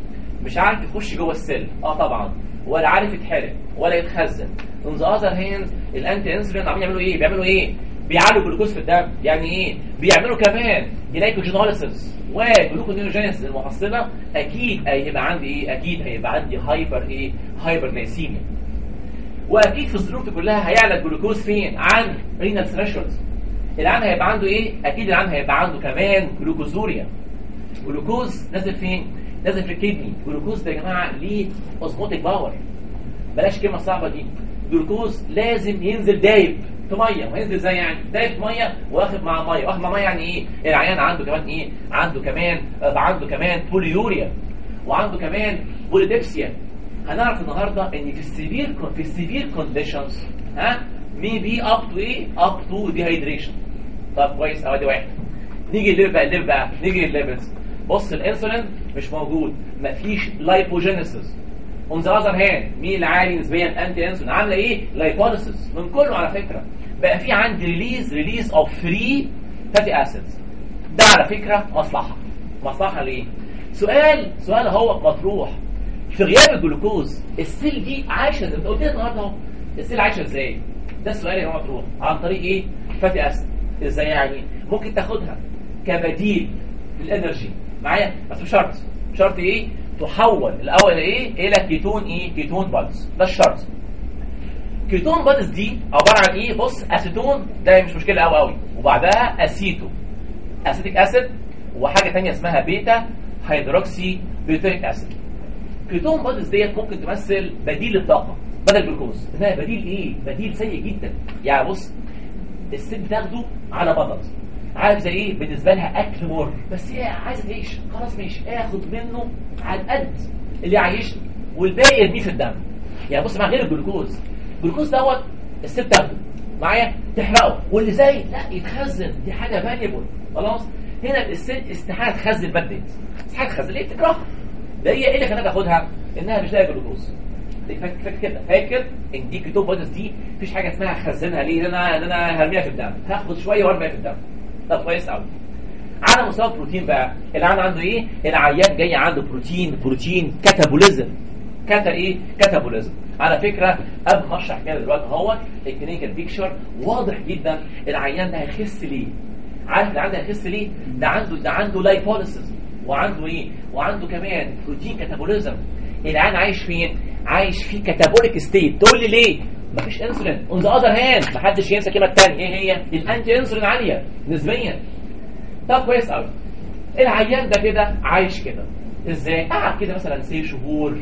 مش عارف يخش جوه السيل، اه طبعا، ولا عارف يتحرق ولا يتخزن. on the other hand الانتي انسولين عاملين يعملوا ايه؟ بيعملوا ايه؟ بيعالجوا الجلوكوز في الدم. يعني ايه؟ بيعملوا كمان جلايكوجينوليسيس وجلوكونيوجينيسيس المحصله. اكيد هيبقى عندي ايه؟ اكيد هيبقى عندي هايبر ايه؟ هايبر جلايسيميا. واكيد في الظروف دي كلها هيعلى الجلوكوز فين؟ عن رينال ثريشولد. العين هيبقى عنده ايه؟ اكيد العين هيبقى عنده كمان جلوكوزوريا. جلوكوز نازل فين؟ نازل في الكدني. جلوكوز ده يا جماعه ليه اوزموتيك باور. بلاش الكلمه الصعبه دي. جلوكوز لازم ينزل دايب في ميه. وينزل ازاي يعني؟ دايب في ميه واخد مع ميه، واخد مع ميه يعني ايه؟ العيان عنده كمان ايه؟ عنده كمان عنده كمان بوليوريا، وعنده كمان بوليديبسيا. هنعرف النهارده ان في السيفير في السيفير كونديشنز ها ميبي اب تو ايه؟ اب تو ديهايدريشن. طب كويس قوي، دي واحده. نيجي الليف بقى الليف بقى نيجي الليفلز. بص الانسولين مش موجود، مفيش لايبوجينيسيس. اون ذا اذر هاند مين اللي عالي نسبيا؟ انتي انسولين عامله ايه؟ لايبوليسيس من كله على فكره. بقى في عندي ريليز ريليز اوف فري فاتي اسيدز. ده على فكره مصلحه. مصلحه ليه؟ سؤال سؤال هو مطروح. في غياب الجلوكوز السيل دي عايشه زي ما قلت لك النهارده اهو. السيل عايشه ازاي؟ ده السؤال اللي هو مطروح. عن طريق ايه؟ فاتي اسيد. ازاي يعني؟ ممكن تاخدها كبديل للانرجي معايا، بس بشرط. شرط ايه؟ تحول الاول ايه؟ الى كيتون ايه؟ كيتون بادز. ده الشرط. كيتون بادز دي عباره عن ايه؟ بص اسيتون ده مش مشكله قوي قوي، وبعدها اسيتو اسيتيك اسيد، وحاجه ثانيه اسمها بيتا هيدروكسي بيوتيك اسيد. كيتون بادز ديت ممكن تمثل بديل للطاقه بدل الجلوكوز. انها بديل ايه؟ بديل سيء جدا. يعني بص الست بتاخده على بطل، عارف زي ايه؟ بالنسبه لها اكل مر، بس هي عايزه تعيش، خلاص ماشي اخد منه على قد اللي يعيشني والباقي ارميه في الدم. يعني بص مع غير الجلوكوز، الجلوكوز دوت الست تاخده معايا تحرقه، واللي زي لا يتخزن، دي حاجه فاليبل خلاص. هنا الست استحاله تخزن بدت، استحاله تخزن ليه؟ بتكرهها. ده هي ايه اللي خلاها تاخدها؟ انها مش لاقيه جلوكوز. فاكر فاكر كده، فاكر ان دي كيتون بودز دي مفيش حاجه اسمها خزنها ليه؟ ان انا ان انا هرميها في الدم، هاخد شويه وارميها في الدم. طب كويس قوي. على مستوى البروتين بقى، العيان عنده ايه؟ العيان جاي عنده بروتين بروتين كاتابوليزم. كاتا ايه؟ كاتابوليزم. على فكره قبل ما اشرح كده دلوقتي اهوت الكلينيكال بيكتشر واضح جدا. العيان ده هيخس ليه؟ عارف العيان ده هيخس ليه؟ ده عنده ده عنده لايبوليسيس، وعنده ايه؟ وعنده كمان بروتين كاتابوليزم. العيان عايش فين؟ عايش في كاتابوليك ستيت. تقول لي ليه؟ مفيش انسولين. اون ذا اذر هاند محدش ينسى الكلمه الثانيه ايه هي؟ الانتي انسولين عاليه نسبيا. طب كويس قوي. العيان ده كده عايش كده ازاي؟ قعد كده مثلا سي شهور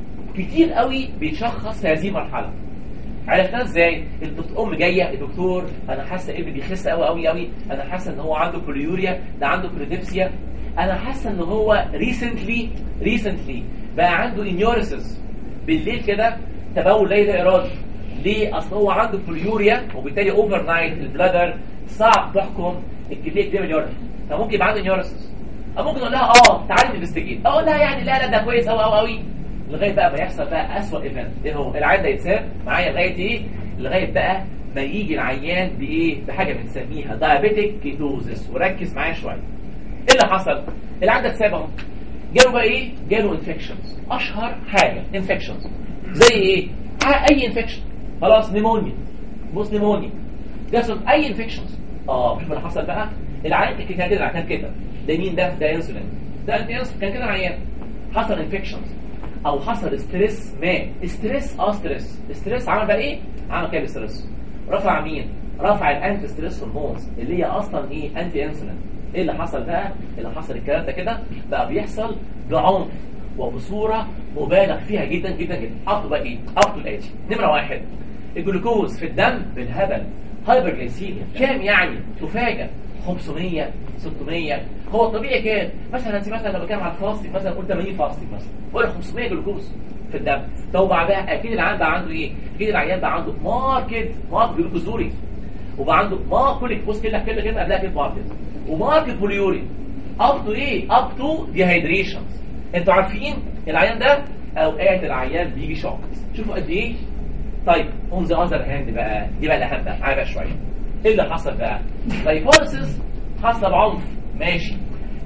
كتير قوي بيتشخص في هذه المرحله. عرفنا ازاي؟ الام جايه الدكتور انا حاسه ابني بيخس قوي قوي قوي، انا حاسه ان هو عنده بوليوريا، ده عنده بريديبسيا، انا حاسه ان هو ريسنتلي ريسنتلي بقى عنده انيوريسيس بالليل كده، تبول ليل ارادي. ليه؟ اصل هو عنده بوليوريا وبالتالي اوفر نايت البلادر صعب تحكم الكميه كبيره من اليورين، فممكن يبقى عنده انيوريسيس. او ممكن اقول لها اه تعالي نفستيجيت، اقول لها يعني لا لا ده كويس قوي قوي قوي، لغايه بقى ما يحصل بقى اسوء ايفنت. ايه هو؟ العيان ده يتساب معايا لغايه ايه؟ لغايه بقى ما يجي العيان بايه؟ بحاجه بنسميها دايابيتيك كيتوزس. وركز معايا شويه. ايه اللي حصل؟ العيان ده اتساب اهو، جاله بقى ايه؟ جاله انفكشنز. اشهر حاجه انفكشنز زي ايه؟ اي انفكشن خلاص، نيمونيا. بص نيمونيا بيحصل اي انفكشنز. اه شوف اللي حصل بقى. العيان كان كده العيان كده، ده مين ده؟ ده انسولين، ده انتي انسولين. كان كده العيان حصل انفكشنز او حصل ستريس ما ستريس اه ستريس ستريس عمل بقى ايه؟ عمل كده ستريس رفع مين؟ رفع الانتي ستريس هرمونز اللي هي اصلا ايه؟ انتي انسولين. ايه اللي حصل بقى؟ اللي حصل الكلام ده كده بقى بيحصل بعنف وبصوره مبالغ فيها جدا جدا جدا. اقطوا بقى ايه؟ اقطوا الاتي. نمره واحد، الجلوكوز في الدم بالهبل، هايبرجليسيميا. كام يعني؟ تفاجئ خمسمية ستمية. هو الطبيعي كام؟ مثلا مثلا لو بتكلم على الفاستنج مثلا قلت ثمانين فاستنج مثلا، قول خمسمية جلوكوز في الدم. طب بعدها اكيد العيان بقى عنده ايه؟ اكيد العيان بقى عنده ماركت ماركت جلوكوزوري، وبقى عنده ماركت بص كده كده كده قبلها كده ماركت وماركت بوليوري اب تو ايه؟ اب تو ديهايدريشن. انتوا عارفين العيان ده اوقات العيان بيجي شوك. شوفوا قد ايه. طيب اون ذا اذر هاند بقى دي بقى الاهم بقى معايا بقى شويه. ايه اللي حصل بقى؟ لايبوليسيس حصل بعنف ماشي.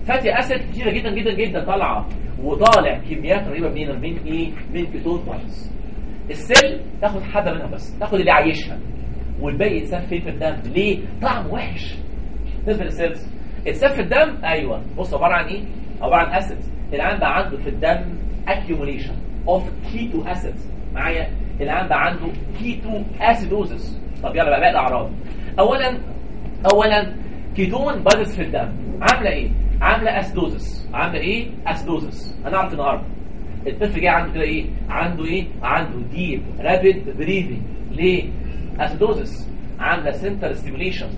فاتي اسيد كتيره جدا جدا جدا طالعه وطالع كميات رهيبه منين من ايه من كيتون بوديز. السيل تاخد حبه منها بس، تاخد اللي عايشها والباقي يتسف في الدم. ليه؟ طعم وحش. بالنسبه للسيلز اتسف في الدم، ايوه بص عباره عن ايه؟ عباره عن اسيد. العيان بقى عنده في الدم accumulation of كيتو acids. معايا؟ العيان بقى عنده كيتو acidosis. طب يلا بقى باقي الاعراض. اولا اولا كيتون بادز في الدم عامله ايه؟ عامله اسيدوزس. عامله ايه؟ اسيدوزس. هنعرف النهارده الطفل جاي عنده كده ايه؟ عنده ايه؟ عنده ديب رابيد بريذنج. ليه؟ اسيدوزس. عامله سنتر ستيميوليشن.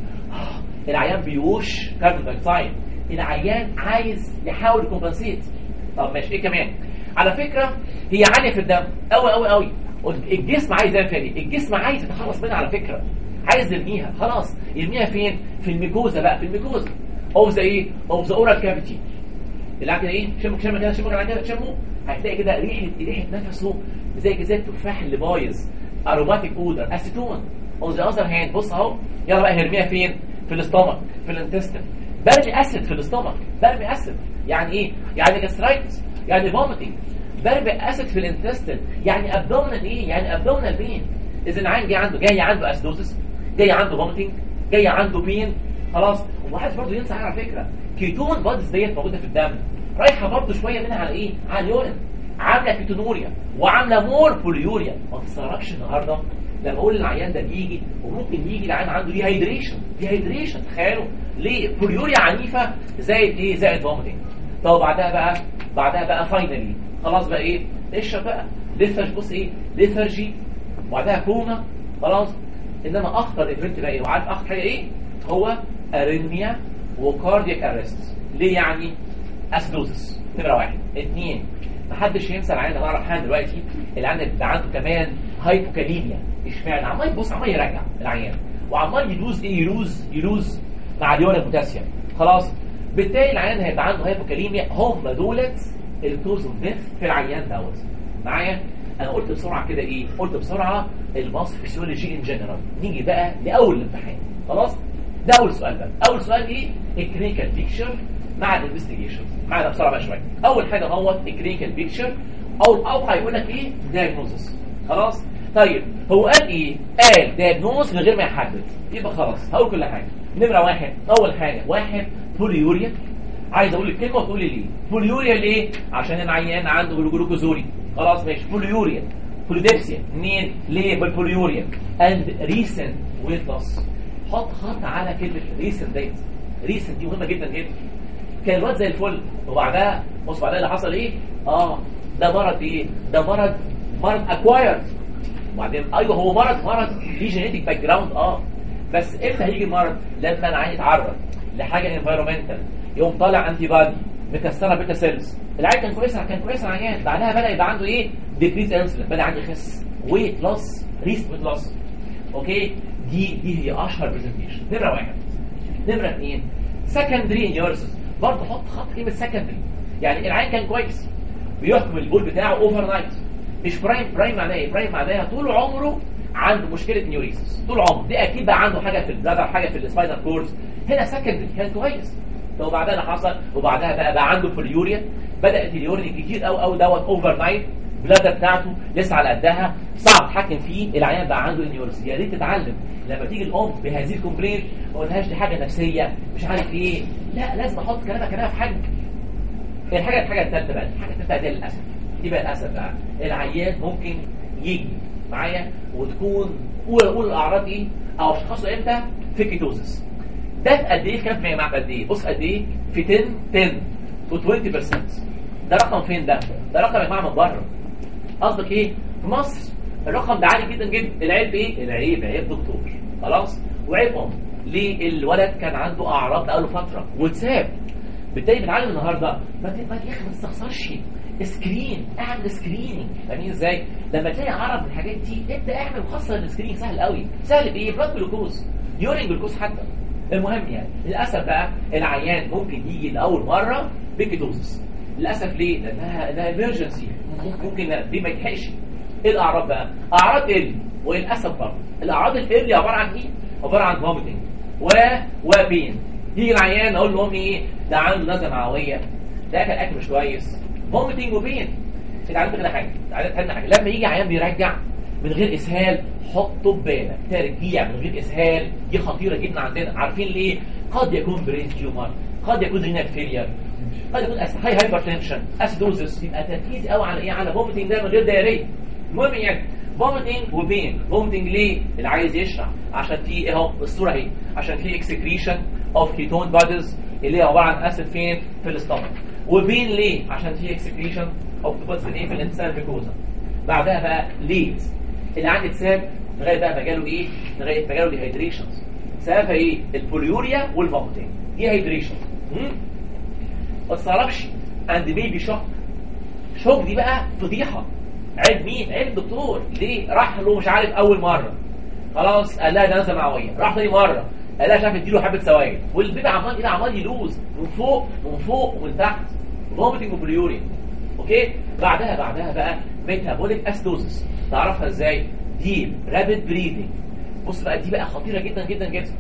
العيان بيوش كاربون دايوكسيد. العيان عايز يحاول يكمبنسيت. طب ماشي، ايه كمان؟ على فكره هي عاليه في الدم قوي قوي قوي. الجسم عايز يعمل فيها ايه؟ الجسم عايز يتخلص منها على فكره. عايز يرميها خلاص. يرميها فين؟ في الميكوزا بقى، في الميكوزا اوف ذا ايه؟ اوف ذا اورال كافيتي. اللي كده ايه؟ شمك شمك كده، شمك على كده تشمه هتلاقي كده ريحه ريحه نفسه زي زي التفاح اللي بايظ، اروماتيك اودر، اسيتون. اوف ذا اذر هاند بص اهو، يلا بقى هرميها فين؟ في الاستومك، في الانتستين. برمي اسيد في الاستومك، برمي اسيد يعني ايه؟ يعني جاسترايتس، يعني فوميتنج. برمي اسيد في الانتستين يعني ابدومينال ايه؟ يعني ابدومينال بين. اذا العين جاي عنده جاي عنده اسيدوسس، جاي عنده فوميتنج، جاي عنده بين. خلاص. ومحدش برضه ينسى على فكره كيتون بادز ديت موجوده في الدم، رايحه برضه شويه منها على ايه؟ على اليورين. عامله كيتونوريا وعامله مور بوليوريا. ما تستغربش النهارده لما اقول العيان ده بيجي وممكن يجي العيان عنده ديهايدريشن. ديهايدريشن تخيلوا ليه؟ بوليوريا عنيفه زائد ايه؟ زائد فوميتنج. طب بعدها بقى بعدها بقى فاينلي خلاص بقى ايه؟ اشرب بقى ليثرج. بص ايه؟ ليثرجي وبعدها كوما. خلاص. انما اخطر ايفنت بقى ايه؟ وعارف اخطر حاجه ايه؟ هو اريثميا وكاردياك ارست. ليه يعني؟ اسيدوزس نمره واحد. اثنين، محدش ينسى العيان ده هنعرف حاجه دلوقتي. العيان اللي عنده كمان هايبوكاليميا. اشمعنى؟ عمال يبص عمال يرجع العيان وعمال يلوز ايه؟ يلوز يلوز مع اليورين بوتاسيوم. خلاص. بالتالي العيان هيبقى عنده هايبوكاليميا. هم دولت الكوز اوف ديث في العيان دوت. معايا؟ انا قلت بسرعه كده ايه؟ قلت بسرعه الماس فيسيولوجي ان جنرال. نيجي بقى لاول الامتحان. خلاص. ده اول سؤال بقى. اول سؤال ايه؟ الكلينيكال بيكتشر مع الانفستيجيشن. معانا بسرعه بقى شويه. اول حاجه هو الكلينيكال بيكتشر او الاوقع يقول لك ايه؟ دايجنوزس. خلاص. طيب هو قال ايه؟ قال دايجنوز من غير ما يحدد. يبقى خلاص هقول كل حاجه. نمره واحد، اول حاجه واحد بوليوريا. عايز اقول لك كلمه وتقول لي ليه؟ بوليوريا ليه؟ عشان العيان عنده جلوكوزوري. خلاص ماشي. بوليوريا. بوليديبسيا. اثنين، ليه بالبوليوريا؟ اند ريسنت ويت لوس. حط خط على كلمه ريسنت ديت. ريسنت دي مهمه جدا جدا. كان الواد زي الفل وبعدها بص بعدها اللي حصل ايه؟ اه ده مرض ايه؟ ده مرض مرض اكوايرد. وبعدين ايوه هو مرض مرض ليه جينيتك باك جراوند. اه بس امتى هيجي المرض؟ لما العيان يتعرض لحاجه انفايرمنتال يقوم طالع انتي بادي مكسره بيتا سيلز. العيان كان كويس كان كويس العيان بعدها بدا يبقى عنده ايه؟ ديكريز انسولين. بدا عنده يخس ويت لوس ريست ويت لوس. اوكي دي دي هي اشهر برزنتيشن. نمره واحد. نمره اثنين سكندري نيورسس. برضه حط خط كلمه سكندري. يعني العيان كان كويس بيحكم البول بتاعه اوفر نايت. مش برايم. برايم معناه ايه؟ برايم معناها طول عمره عنده مشكله نيوريسس طول عمره. دي اكيد بقى عنده حاجه في البلادر حاجه في السباينال كورد. هنا سكندري كان كويس. لو بعدها اللي حصل وبعدها بقى بقى عنده بوليوريا. بدات اليورين كتير قوي قوي دوت اوفر نايت. البلادر بتاعته لسه على قدها صعب تتحكم فيه. العيان بقى عنده نيوريسس. يا ريت تتعلم لما تيجي الام بهذه الكومبلين ما قلناش دي حاجه نفسيه مش عارف ايه. لا لازم احط كلامها كلامها في حاجه. الحاجه الحاجه الثالثه بقى الحاجه الثالثه دي للاسف. دي بقى للاسف بقى العيان ممكن يجي معايا وتكون قول قول الاعراض ايه او اشخاصه امتى؟ في كيتوزس. ده في قد ايه؟ كام في مع قد ايه؟ بص قد ايه؟ في عشرة عشرة تو عشرين بالمية. ده رقم فين ده؟ ده رقم يا جماعه من بره. قصدك ايه؟ في مصر الرقم ده عالي جدا جدا. العيب ايه؟ العيب عيب دكتور. خلاص. وعيب ام. ليه؟ الولد كان عنده اعراض بقاله فتره واتساب. بالتالي بنتعلم النهارده ما ما يا اخي ما تستخسرش سكرين. اعمل سكريننج. فاهمين ازاي؟ لما تلاقي عرض من الحاجات دي ابدا اعمل خاصه السكريننج. سهل قوي. سهل بايه؟ بلاد جلوكوز يورين جلوكوز حتى. المهم يعني للاسف بقى العيان ممكن يجي لاول مره بكيتوزس. للاسف ليه؟ لانها ده ايمرجنسي ممكن دي ما يلحقش. ايه الاعراض بقى؟ اعراض ايرلي. وللاسف برضه الاعراض الايرلي عباره عن ايه؟ عباره عن فوميتنج و وبين. يجي العيان اقول له امي ايه ده عنده نزله معويه، ده اكل اكل مش كويس، فوميتنج وبين. اتعلمت كده حاجه، اتعلمت حاجه لما يجي عيان بيرجع من غير اسهال حطه ببالك، ترجيع من غير اسهال دي خطيره جدا عندنا. عارفين ليه؟ قد يكون برين تيومر، قد يكون رينال فيلير، قد يكون هاي هايبرتنشن، اسيدوزس. يبقى تركيز قوي على ايه؟ على فوميتنج ده من غير دايريه. المهم يعني فوميتنج وبين. فوميتنج ليه؟ اللي عايز يشرح عشان في اهو الصوره اهي، عشان في اكسكريشن اوف كيتون بوديز اللي هي عباره عن اسيد فين؟ في الاستومك. وبين ليه؟ عشان في اكسكريشن اوف بوديز ايه؟ في الانسان فيكوزا. بعدها بقى ليت اللي عندي تساب لغايه بقى مجاله ايه؟ لغايه مجاله ديهايدريشنز. سببها ايه؟ البوليوريا والفوميتنج. ديهايدريشن. ما تستغربش عند بيبي شوك. شوك دي بقى فضيحه. عيب مين؟ عيب الدكتور. ليه؟ راح له مش عارف اول مره خلاص قال لها ده نزله معويه، راح تاني مره قال لها مش عارف اديله حبه سوائل، والبيبي عمال كده عمال يلوز من فوق من فوق ومن تحت، فوميتنج وبوليوريا. اوكي؟ بعدها بعدها بقى ميتابوليك اسيدوزس. تعرفها ازاي؟ دي رابيد بريدنج. بص بقى دي بقى خطيره جدا جدا جدا.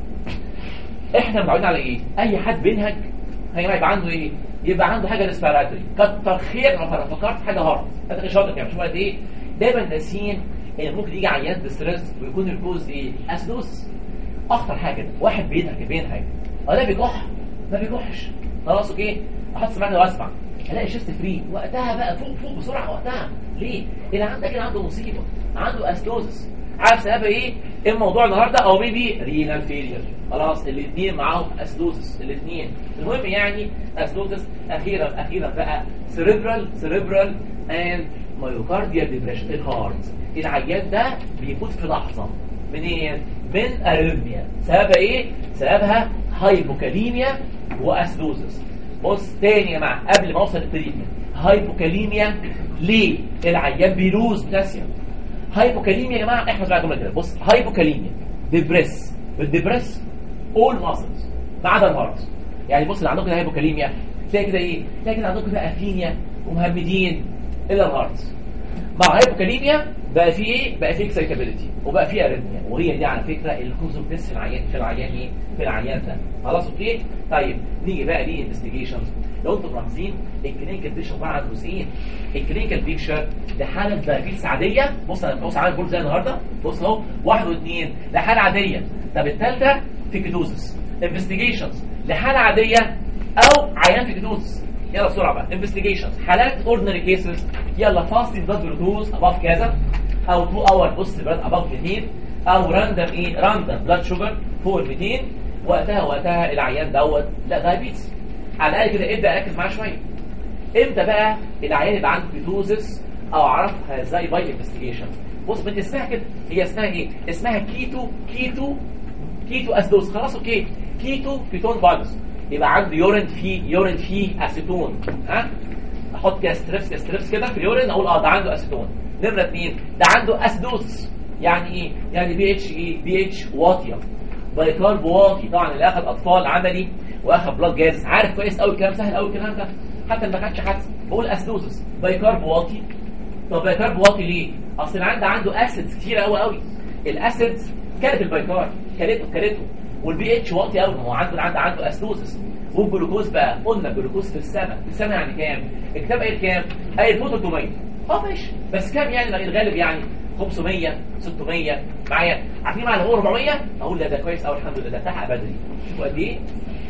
احنا متعودين على ايه؟ اي حد بينهج هيبقى عنده ايه؟ يبقى عنده حاجه ريسبيراتوري. كتر خير لو فكرت حاجه هارت، انت شاطر كده. شوف قد ايه دايما ناسيين ان ممكن يجي عيان ديستريس ويكون الكوز ايه؟ اسيدوس. اخطر حاجه ده واحد بينهج بينهج ولا بيكح ما بيكحش خلاص. اوكي؟ احط سمعني واسمع الاقي شيست فري وقتها بقى فوق فوق بسرعه وقتها. ليه؟ اللي عندك اللي عنده مصيبه، عنده اسيدوزس. عارف سببها ايه؟ الموضوع النهارده او بيبي رينال فيلير. خلاص الاثنين معاهم اسيدوزس الاثنين. المهم يعني اسيدوزس. اخيرا اخيرا بقى سيريبرال سيريبرال اند مايوكارديال ديبريشن. الهارت العيان ده بيموت في لحظه. منين؟ من اريثميا. سببها ايه؟ سببها هايبوكاليميا واسيدوزس. بص تاني يا جماعه قبل ما اوصل للتريتمنت. هايبوكاليميا ليه؟ العيان بيلوز بوتاسيوم. هايبوكاليميا يا جماعه احنا سمعتوا كده. بص هايبوكاليميا ديبريس بالديبريس اول ماسلز ما عدا الهارت. يعني بص اللي عندكم هايبوكاليميا تلاقي كده ايه؟ تلاقي كده عندكم بقى افينيا ومهمدين الا الهارت. مع هايبوكاليميا بقى في ايه؟ بقى في اكسايتابيلتي وبقى في اريثميا. وهي دي على فكره الكوزوبيس في العيان في العيان ايه؟ في العيان ده. خلاص اوكي؟ طيب نيجي بقى ليه انفستيجيشنز. لو انتم ملاحظين الكلينيكال بيكشر عباره عن جزئين. الكلينيكال بيكشر لحاله دايابيتس عاديه. بص انا بص على البول زي النهارده. بص اهو واحد واثنين لحاله عاديه. طب الثالثه في كيتوزس. انفستيجيشنز لحاله عاديه او عيان في كيتوزس. يلا بسرعه بقى. انفستيجيشنز حالات اوردينري كيسز. يلا فاستنج بلاد جلوكوز اباف كذا او اتنين اور بوست بلاد اباف مئتين او راندم ايه؟ راندم بلاد شوجر فوق ال مئتين. وقتها وقتها العيان دوت لا دايابيتس. على الاقل كده ابدا اركز معاه شويه. امتى بقى العيان يبقى عنده كيتوزس او اعرفها ازاي باي انفستيجيشن؟ بص بنت اسمها كده. هي اسمها ايه؟ اسمها كيتو كيتو كيتو اسيدوز. خلاص اوكي؟ كيتو كيتون بوديز. يبقى عنده يورين في يورين في اسيتون. ها احط كده ستريبس ستريبس كده في اليورين اقول اه ده عنده اسيتون. نمره اثنين ده عنده اسيدوز. يعني ايه؟ يعني بي اتش ايه؟ بي اتش واطيه، بايكارب واطي. طبعا اللي اخذ اطفال عملي واخذ بلاد جاز عارف كويس قوي الكلام، سهل قوي الكلام ده حتى اللي ما خدش حدس. بقول اسيدوزس بايكارب واطي. طب بايكارب واطي ليه؟ اصل عنده عنده اسيدز كتير قوي قوي. الاسيدز كانت البايكارب كلته كلته والبي اتش واطي قوي. هو عنده عنده عنده اسيدوزس. والجلوكوز بقى قلنا الجلوكوز في السماء. في السماء يعني كام؟ الكتاب قايل كام؟ قايل فوق ثلاثمية. اه ماشي بس كام يعني؟ الغالب يعني خمسمية ستمية معايا. عارفين معنى هو أربعمية؟ اقول لا ده كويس قوي الحمد لله ده تحقق بدري. وقد ايه؟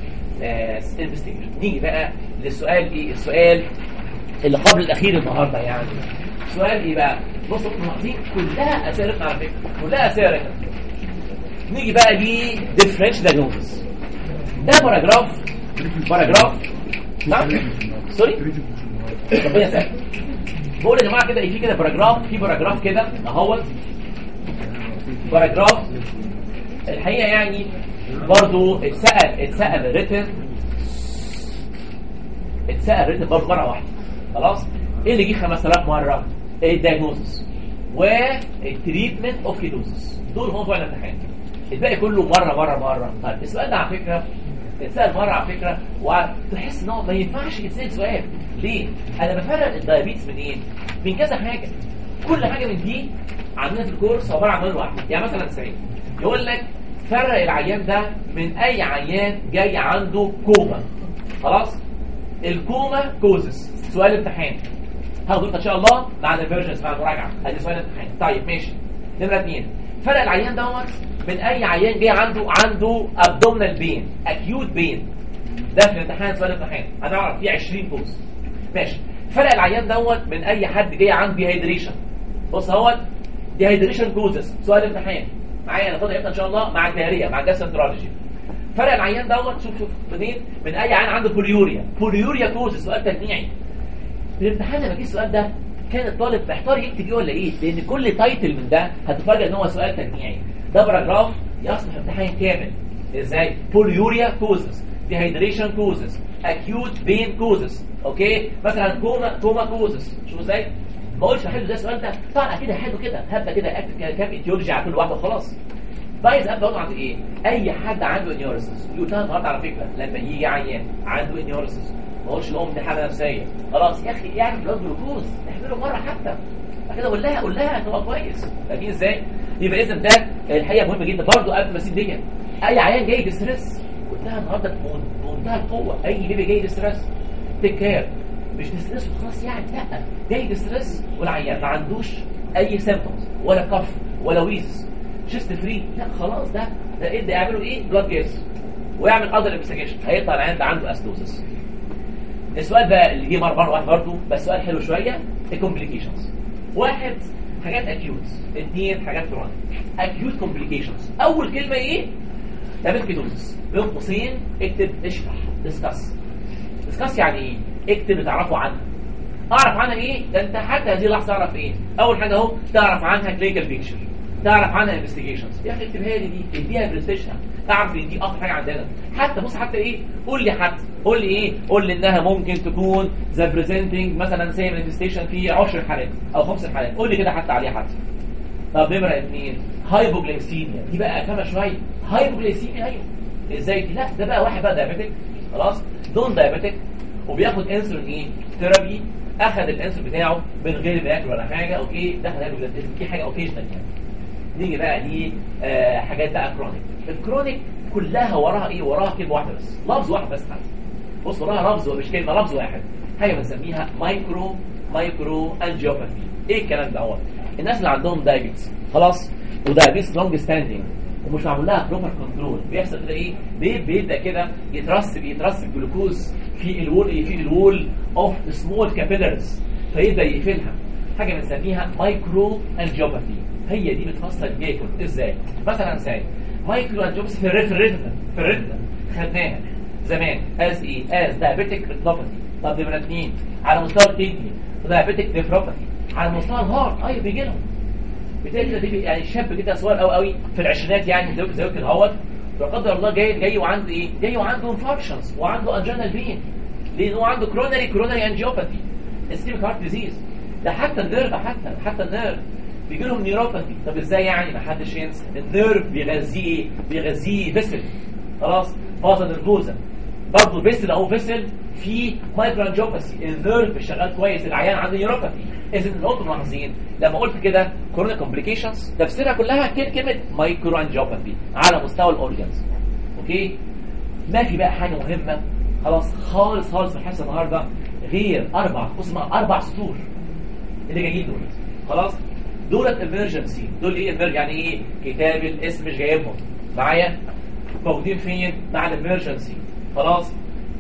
انفستيجيشن. نيجي بقى للسؤال ايه؟ السؤال اللي قبل الاخير النهارده يعني. سؤال ايه بقى؟ بصوا ملاحظين كلها اسئله على فكره كلها اسئله. نيجي بقى ليه ديفرنشال دايجنوستس. ده باراجراف باراجراف نعم سوري ربنا يسهل. بقول يا جماعه كده في كده باراجراف في باراجراف كده اهوت باراجراف الحقيقه يعني برضو اتسال اتسال الريتن اتسال الريتن برضو مره واحده. خلاص ايه اللي جه خمسة آلاف مره؟ ايه الدايجنوستس والتريتمنت اوف كيتوزس. دول هم بتوع الامتحان. الباقي كله مره مره مره. طيب السؤال ده على فكره اتسال مره على فكره وتحس ان هو ما ينفعش يتسال سؤال. ليه؟ انا بفرق الدايابيتس من ايه؟ من كذا حاجه. كل حاجه من دي عندنا في الكورس عباره عن عنوان واحد. يعني مثلا تسعين يقول لك فرق العيان ده من اي عيان جاي عنده كوما. خلاص الكوما كوزس سؤال امتحان هاخده ان شاء الله مع الفيرجنز مع المراجعه. ادي سؤال امتحان. طيب ماشي. نمره اثنين فرق العيان دوت من اي عيان جاي عنده عنده ابدومينال بين اكيوت بين. ده في الامتحان سؤال امتحان هنعرف فيه عشرين كوز. ماشي. فرق العيان دوت من اي حد جاي عنده ديهايدريشن. بص اهوت ديهايدريشن كوزس سؤال امتحان معايا انا فاضي ان شاء الله مع الدهريه مع الجاسترولوجي. فرق العيان دوت شوف شوف منين من اي عيان عنده بوليوريا. بوليوريا كوزس سؤال تجميعي. في الامتحان لما جه السؤال ده كان الطالب محتار يكتب ايه ولا ايه، لان كل تايتل من ده هتفاجئ ان هو سؤال تجميعي. ده باراجراف يصلح امتحان كامل. ازاي؟ بوليوريا كوزس، ديهايدريشن كوزس، اكيوت بين كوزس، اوكي؟ مثلا كوما كوما كوزس. شوف ازاي؟ ما اقولش احله ده السؤال ده طبعا اكيد هحله كده هبدا كده اكتب كام ايتيولوجي على كل واحده وخلاص. بايظ ابدا اقول عند ايه؟ اي حد عنده انيورسيس قلتها النهارده على فكره لما يجي عيان عنده انيورسيس ما اقولش الام دي حاله نفسيه خلاص يا اخي يعني بلاد جلوكوز اعمله مره حتى بعد كده اقول لها اقول لها هتبقى كويس. فاهمين ازاي؟ يبقى اذا ده الحقيقه مهم جدا برضه قبل ما اسيب دي. اي عيان جاي بستريس قلتها النهارده بمنتهى القوه اي بيبي جاي بستريس تكار مش بستريس وخلاص يعني لا جاي بستريس والعيان ما عندوش اي سيمبتومز ولا كف ولا ويز شيست فري لا خلاص ده ده ادي اعملوا ايه بلاد جاز ويعمل اذر انفستيجيشن هيطلع العيان ده عنده استوزس. السؤال بقى اللي جه مره واحد برضه بس سؤال حلو شويه الكومبليكيشنز. واحد حاجات اكيوت اثنين حاجات كرونيك. اكيوت كومبليكيشنز اول كلمه ايه؟ تابيكيدوزس بين قوسين اكتب اشرح ديسكاس. ديسكاس يعني ايه؟ اكتب تعرفوا عنها. اعرف عنها ايه؟ ده انت حتى هذه اللحظه تعرف ايه؟ اول حاجه اهو تعرف عنها كلينيكال بيكتشر تعرف عنها انفستيجيشنز. يا اخي اكتبها لي دي اديها بريستيشن اعرف ان دي اكتر حاجه عندنا. حتى بص حتى ايه؟ قول لي حتى قول لي ايه؟ قول لي انها ممكن تكون ذا بريزنتنج مثلا سي مانيفستيشن في عشر حالات او خمس حالات. قول لي كده حتى عليها حتى. طب نمره اثنين هايبوغليسيميا دي بقى كمان شويه. هايبوغليسيميا ايوه ازاي دي؟ لا ده بقى واحد بقى دايابيتك خلاص دون دايابيتك وبياخد انسولين ايه؟ ثيرابي اخذ الانسولين بتاعه من غير ما ياكل ولا حاجه اوكي دخل هايبوغليسيميا في حاجه اوكيجنال يعني. نيجي بقى دي آه حاجات بقى كرونيك. الكرونيك كلها وراها ايه؟ وراها كلمه واحده بس لفظ واحد بس حتى. بص وراها لفظ ومش كلمه لفظ واحد حاجه بنسميها مايكرو مايكرو انجيوباثي. ايه الكلام ده؟ اهوت الناس اللي عندهم دايابيتس خلاص ودايابيتس لونج ستاندينج ومش معمول لها بروبر كنترول بيحصل كده ايه؟ بيبدا كده يترسب يترسب جلوكوز في الوول في الوول اوف سمول كابيلارز فيبدا يقفلها. حاجه بنسميها مايكرو انجيوباثي. هي دي بتفسر بيكون ازاي؟ مثلا ازاي؟ مايكرو انجيوباثي في الريتنا في الريتنا خدناها زمان از ايه؟ از دايابيتك ريتنوباثي. طب نمره اثنين على مستوى الكدني دايابيتك نيفروباثي. على مستوى الهارت ايوه بيجي لهم بالتالي دي يعني شاب كده صغير قوي قوي في العشرينات يعني زي زي كده اهوت لا قدر الله جاي جاي وعنده ايه؟ جاي وعنده انفاركشنز وعنده انجينال بين لانه عنده كرونري كرونري انجيوباثي اسكيميك هارت ديزيز. ده حتى النيرف حتى حتى النيرف بيجي لهم نيوروباثي. طب ازاي يعني؟ ما حدش ينسى النيرف بيغذيه بيغذيه فيسل خلاص فازا نرفوزا برضه فيسل اهو فيسل في مايكرو انجيوباثي. النيرف شغال كويس العيان عنده نيوروباثي. اذا النقطه ملاحظين لما قلت كده كورونيك كومبليكيشنز تفسيرها كلها كلمه مايكرو انجيوباثي على مستوى الاورجنز. اوكي ما في بقى حاجه مهمه خلاص خالص خالص في الحصه النهارده غير اربع اسمها اربع سطور اللي جايين دول خلاص دولت امرجنسي. دول ايه امرجنسي يعني ايه؟ كتاب الاسم مش جايبهم معايا موجودين فين؟ مع الامرجنسي خلاص.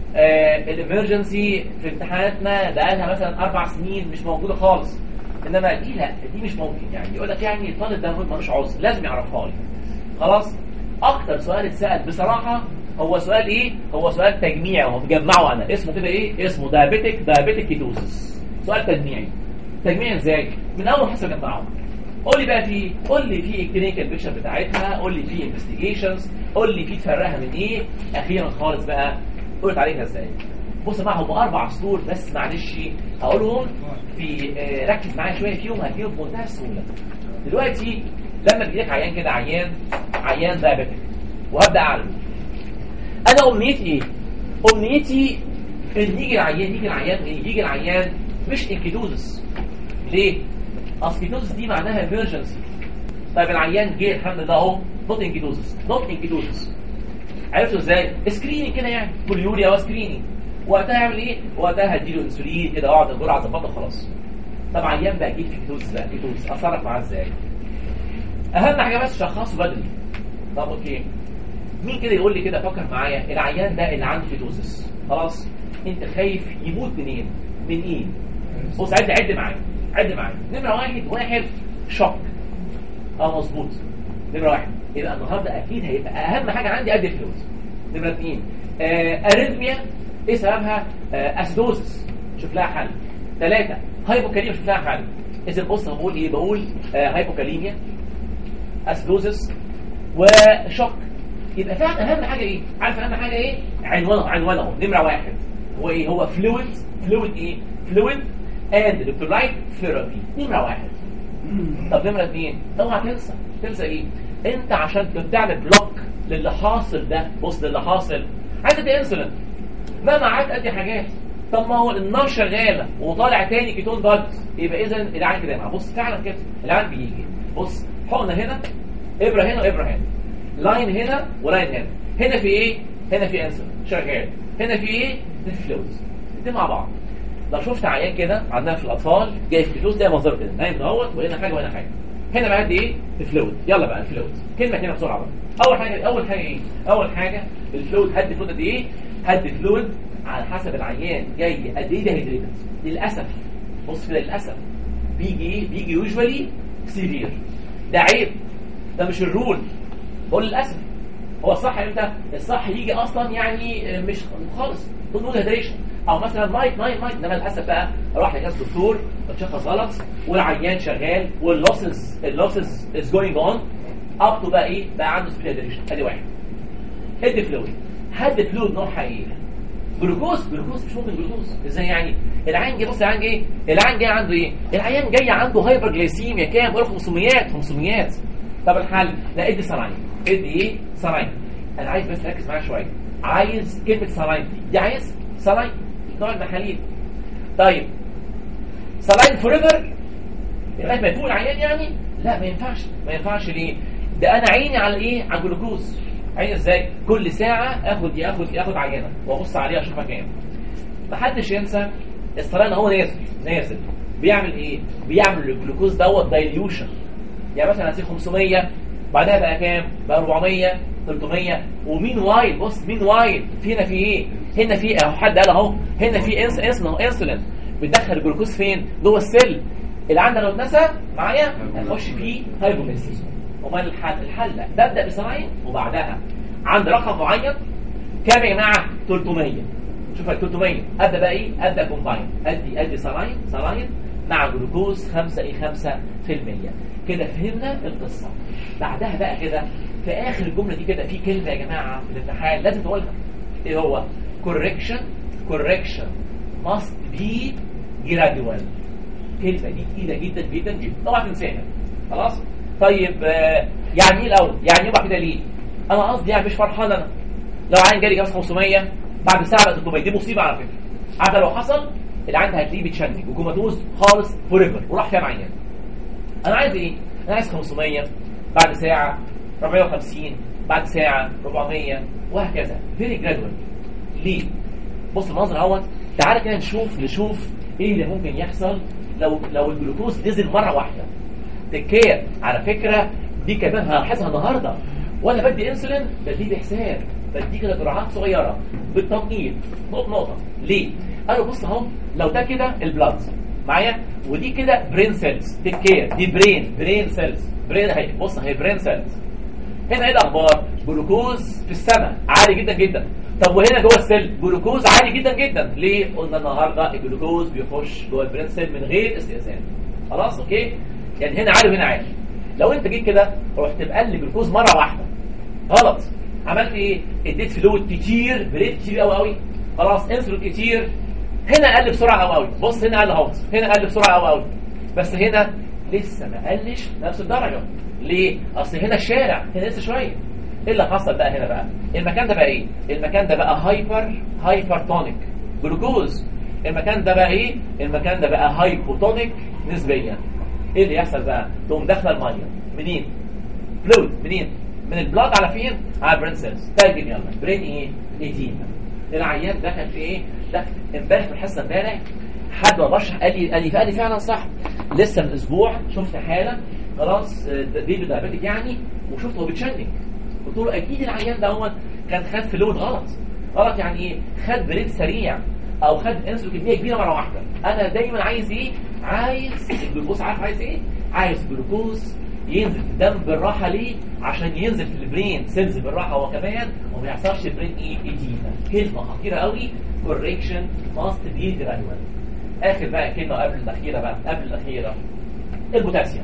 آه الامرجنسي في امتحاناتنا بقالها مثلا اربع سنين مش موجوده خالص انما دي لا دي مش ممكن يعني يقول لك يعني الطالب ده ملوش عذر لازم يعرفها لي خلاص. اكتر سؤال اتسال بصراحه هو سؤال ايه؟ هو سؤال تجميعي هو مجمعه انا اسمه كده ايه؟ اسمه دايابيتك دايابيتك كيتوسيس. سؤال تجميعي. تجميعي ازاي؟ من اول حصه جمعهم. قول لي بقى في قول لي في الكلينيكال بيكتشر بتاعتها قول لي في انفستيجيشنز قول لي في تفرقها من ايه. اخيرا خالص بقى قلت عليها ازاي؟ بص معهم اربع سطور بس معلش هقولهم في آه ركز معايا شويه فيهم هتجيبهم بمنتهى السهوله. دلوقتي لما بيجيلك عيان كده عيان عيان دايابيتك وهبدا اعلم انا امنيتي ايه؟ امنيتي ان يجي العيان يجي العيان يجي العيان مش انكيدوزس. ليه؟ اصل كيتوزس دي معناها ايمرجنسي. طيب العيان جه الحمد لله اهو نوت انكيتوزس نوت انكيتوزس. عرفتوا ازاي؟ سكريننج كده يعني بوليوريا وسكريننج. وقتها اعمل ايه؟ وقتها هديله انسولين كده اقعد الجرعه اظبطها خلاص. طبعا عيان بقى اجيب في كيتوزس بقى كيتوزس اتصرف معاه ازاي؟ اهم حاجه بس شخصه بدري. طب اوكي مين كده يقول لي كده فكر معايا العيان ده اللي عنده كيتوزس خلاص انت خايف يموت منين؟ من ايه؟ بص عد عد معايا عد معايا نمره واحد واحد شوك. اه مظبوط. نمره واحد يبقى النهارده اكيد هيبقى اهم حاجه عندي ادي فلوس. نمره اثنين آه اريثميا ايه سببها؟ آه اسيدوزس شوف لها حل. ثلاثه هايبوكاليميا شوف لها حل. اذا بص بقول ايه؟ بقول آه هايبوكاليميا اسيدوزس وشوك. يبقى فعلا اهم حاجه ايه؟ عارف اهم حاجه ايه؟ عنوانه عنوانه نمره واحد هو ايه؟ هو فلويد فلويد ايه؟ فلويد اند الكترولايت ثيرابي نمره واحد. طب نمره اثنين اوعى تنسى تنسى ايه؟ انت عشان بتعمل بلوك للي حاصل ده بص للي حاصل عايز تدي انسولين ما معاك ادي حاجات. طب ما هو النار شغاله وطالع تاني كيتون بادز يبقى اذا العين كده معاه. بص فعلا كده العين بيجي بص حقنه هنا ابره هنا وابره هنا لاين هنا ولاين هنا هنا في ايه؟ هنا في انسولين شغال هنا في ايه؟ في فلويدز دي مع بعض. لو شفت عيان كده عندنا في الاطفال جاي في فلويدز ده منظر كده نايم دوت وهنا حاجه وهنا حاجه هنا بقى ايه؟ الفلويد. يلا بقى الفلويد كلمه هنا بسرعه بقى. اول حاجه اول حاجه ايه؟ اول حاجه الفلويد هدي فلويد قد ايه؟ هدي فلويد على حسب العيان جاي قد ايه ديهيدريتد. للاسف بص كده للاسف بيجي ايه؟ بيجي يوجوالي سيفير. ده عيب ده مش الرول. بقول للاسف هو الصح امتى؟ الصح يجي اصلا يعني مش خالص نو ديهيدريشن او مثلا مايت مايت مايت انما للاسف بقى اروح لكاس دكتور وتشخص غلط والعيان شغال واللوسز اللوسز از جوينج اون اب تو بقى ايه؟ بقى عنده سبيد ديهيدريشن. ادي واحد. ادي فلويد هدي فلويد نوعها ايه؟ جلوكوز. جلوكوز مش ممكن جلوكوز ازاي يعني؟ العيان جاي بص العيان جاي العيان جاي عنده ايه؟ العيان جاي عنده هايبر جلايسيميا كام؟ قول خمسمية خمسمية. طب الحل لا ادي صلاين. ادي ايه؟ صلاين. انا عايز بس تركز معايا شويه. عايز كلمه صلاين دي دي عايز صلاين نوع المحاليل. طيب صلاين فوريفر لغايه ما يفوق العيان يعني؟ لا ما ينفعش ما ينفعش ليه؟ ده انا عيني على ايه؟ على الجلوكوز. عيني ازاي؟ كل ساعه اخد ياخد ياخد عينه وابص عليها اشوفها كام. ما حدش ينسى الصلاين هو نازل نازل بيعمل ايه؟ بيعمل الجلوكوز دوت دايليوشن. يعني مثلا هسيب خمسمية بعدها بقى كام؟ بقى أربعمية ثلاثمية. ومين وايل بص مين وايل هنا في ايه؟ هنا في اهو حد قال اهو هنا في انس انسولين انسولين بتدخل الجلوكوز فين؟ جوه السيل. اللي عندنا لو اتنسى معايا هنخش فيه هايبوغليسيميا. امال الحل؟ الحل ببدا بصلاين وبعدها عند رقم معين كام يا جماعه؟ ثلاثمية. شوف ال ثلاثمية ابدا بقى ايه؟ ابدا كومباين ادي ادي صلاين صلاين مع جلوكوز خمسة ايه خمسة في المية. كده فهمنا القصه. بعدها بقى كده في اخر الجمله دي كده في كلمه يا جماعه في الامتحان لازم تقولها. ايه هو؟ correction correction must be gradual. كلمه دي تقيله جدا جدا جدا طبعا تنساها خلاص. طيب آه يعني ايه الاول؟ يعني يبقى كده ليه؟ انا قصدي يعني مش فرحان انا لو عين جالي جاز خمسمية بعد ساعه بقى ثلاثمية. دي مصيبه على فكره. عارف لو حصل العين هتلاقيه بيتشنج وكوماتوز خالص فوريفر وراح فيها عيان. انا عايز ايه؟ انا عايز خمسمية بعد ساعه أربعمية وخمسين بعد ساعه أربعمية وهكذا فيري جرادوال. ليه؟ بص المنظر اهوت. تعالى كده نشوف نشوف ايه اللي ممكن يحصل لو لو الجلوكوز نزل مره واحده. تكيه على فكره دي كمان هلاحظها النهارده وانا بدي انسولين بديه بحساب بديه كده جرعات صغيره بالتنقيط نقطه نقطه. ليه؟ قالوا بص اهو لو ده كده البلاد معايا ودي كده برين سيلز تكيه دي برين برين سيلز برين اهي بص اهي برين سيلز. هنا ايه الاخبار؟ جلوكوز في السماء عالي جدا جدا. طب وهنا جوه السيل جلوكوز عالي جدا جدا. ليه؟ قلنا النهارده الجلوكوز بيخش جوه البرين سيل من غير استئذان. خلاص اوكي؟ يعني هنا عالي وهنا عالي. لو انت جيت كده رحت مقلب الجلوكوز مره واحده غلط. عملت ايه؟ اديت فلويد كتير بريت كتير قوي قوي خلاص انسولين كتير. هنا قل بسرعه قوي قوي. بص هنا قل اهو هنا قل بسرعه قوي قوي بس هنا لسه ما قلش نفس الدرجه. ليه؟ اصل هنا الشارع هنا لسه شويه. ايه اللي حصل بقى هنا بقى؟ المكان ده بقى ايه؟ المكان ده بقى هايبر هايبرتونيك جلوكوز. المكان ده بقى ايه؟ المكان ده بقى هايبوتونيك نسبيا. ايه اللي يحصل بقى؟ تقوم داخله الميه منين؟ فلويد منين؟ من البلاد على فين؟ على البرين سيلز. ترجم يلا برين ايه؟ ايديما. العيان دخل في ايه؟ دخل امبارح في الحصه امبارح حد ما بشرح قال لي قال لي قال لي فعلا صح. لسه من اسبوع شفت حاله خلاص بيبي دايابيتك يعني وشفته هو بيتشنج. قلت له اكيد العيان ده هو كان خد فلويد غلط. غلط يعني ايه؟ خد بريد سريع او خد انسولين كميه كبيره مره واحده. انا دايما عايز ايه؟ عايز الجلوكوز. عارف عايز ايه؟ عايز جلوكوز ينزل في الدم بالراحه. ليه؟ عشان ينزل في البرين سيلز بالراحه هو كمان وما يحصلش برين ايه؟ ايديما. كلمه خطيره قوي. correction must be gradual. اخر بقى كلمه قبل الاخيره بقى قبل الاخيره البوتاسيوم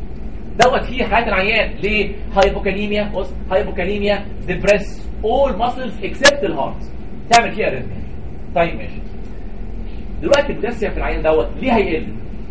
دوت فيه حالات العيان. ليه؟ هايبوكاليميا. بص هايبوكاليميا ديبريس all muscles except الهارت تعمل فيها ريزم. طيب ماشي. دلوقتي البوتاسيوم في العيان دوت ليه هيقل؟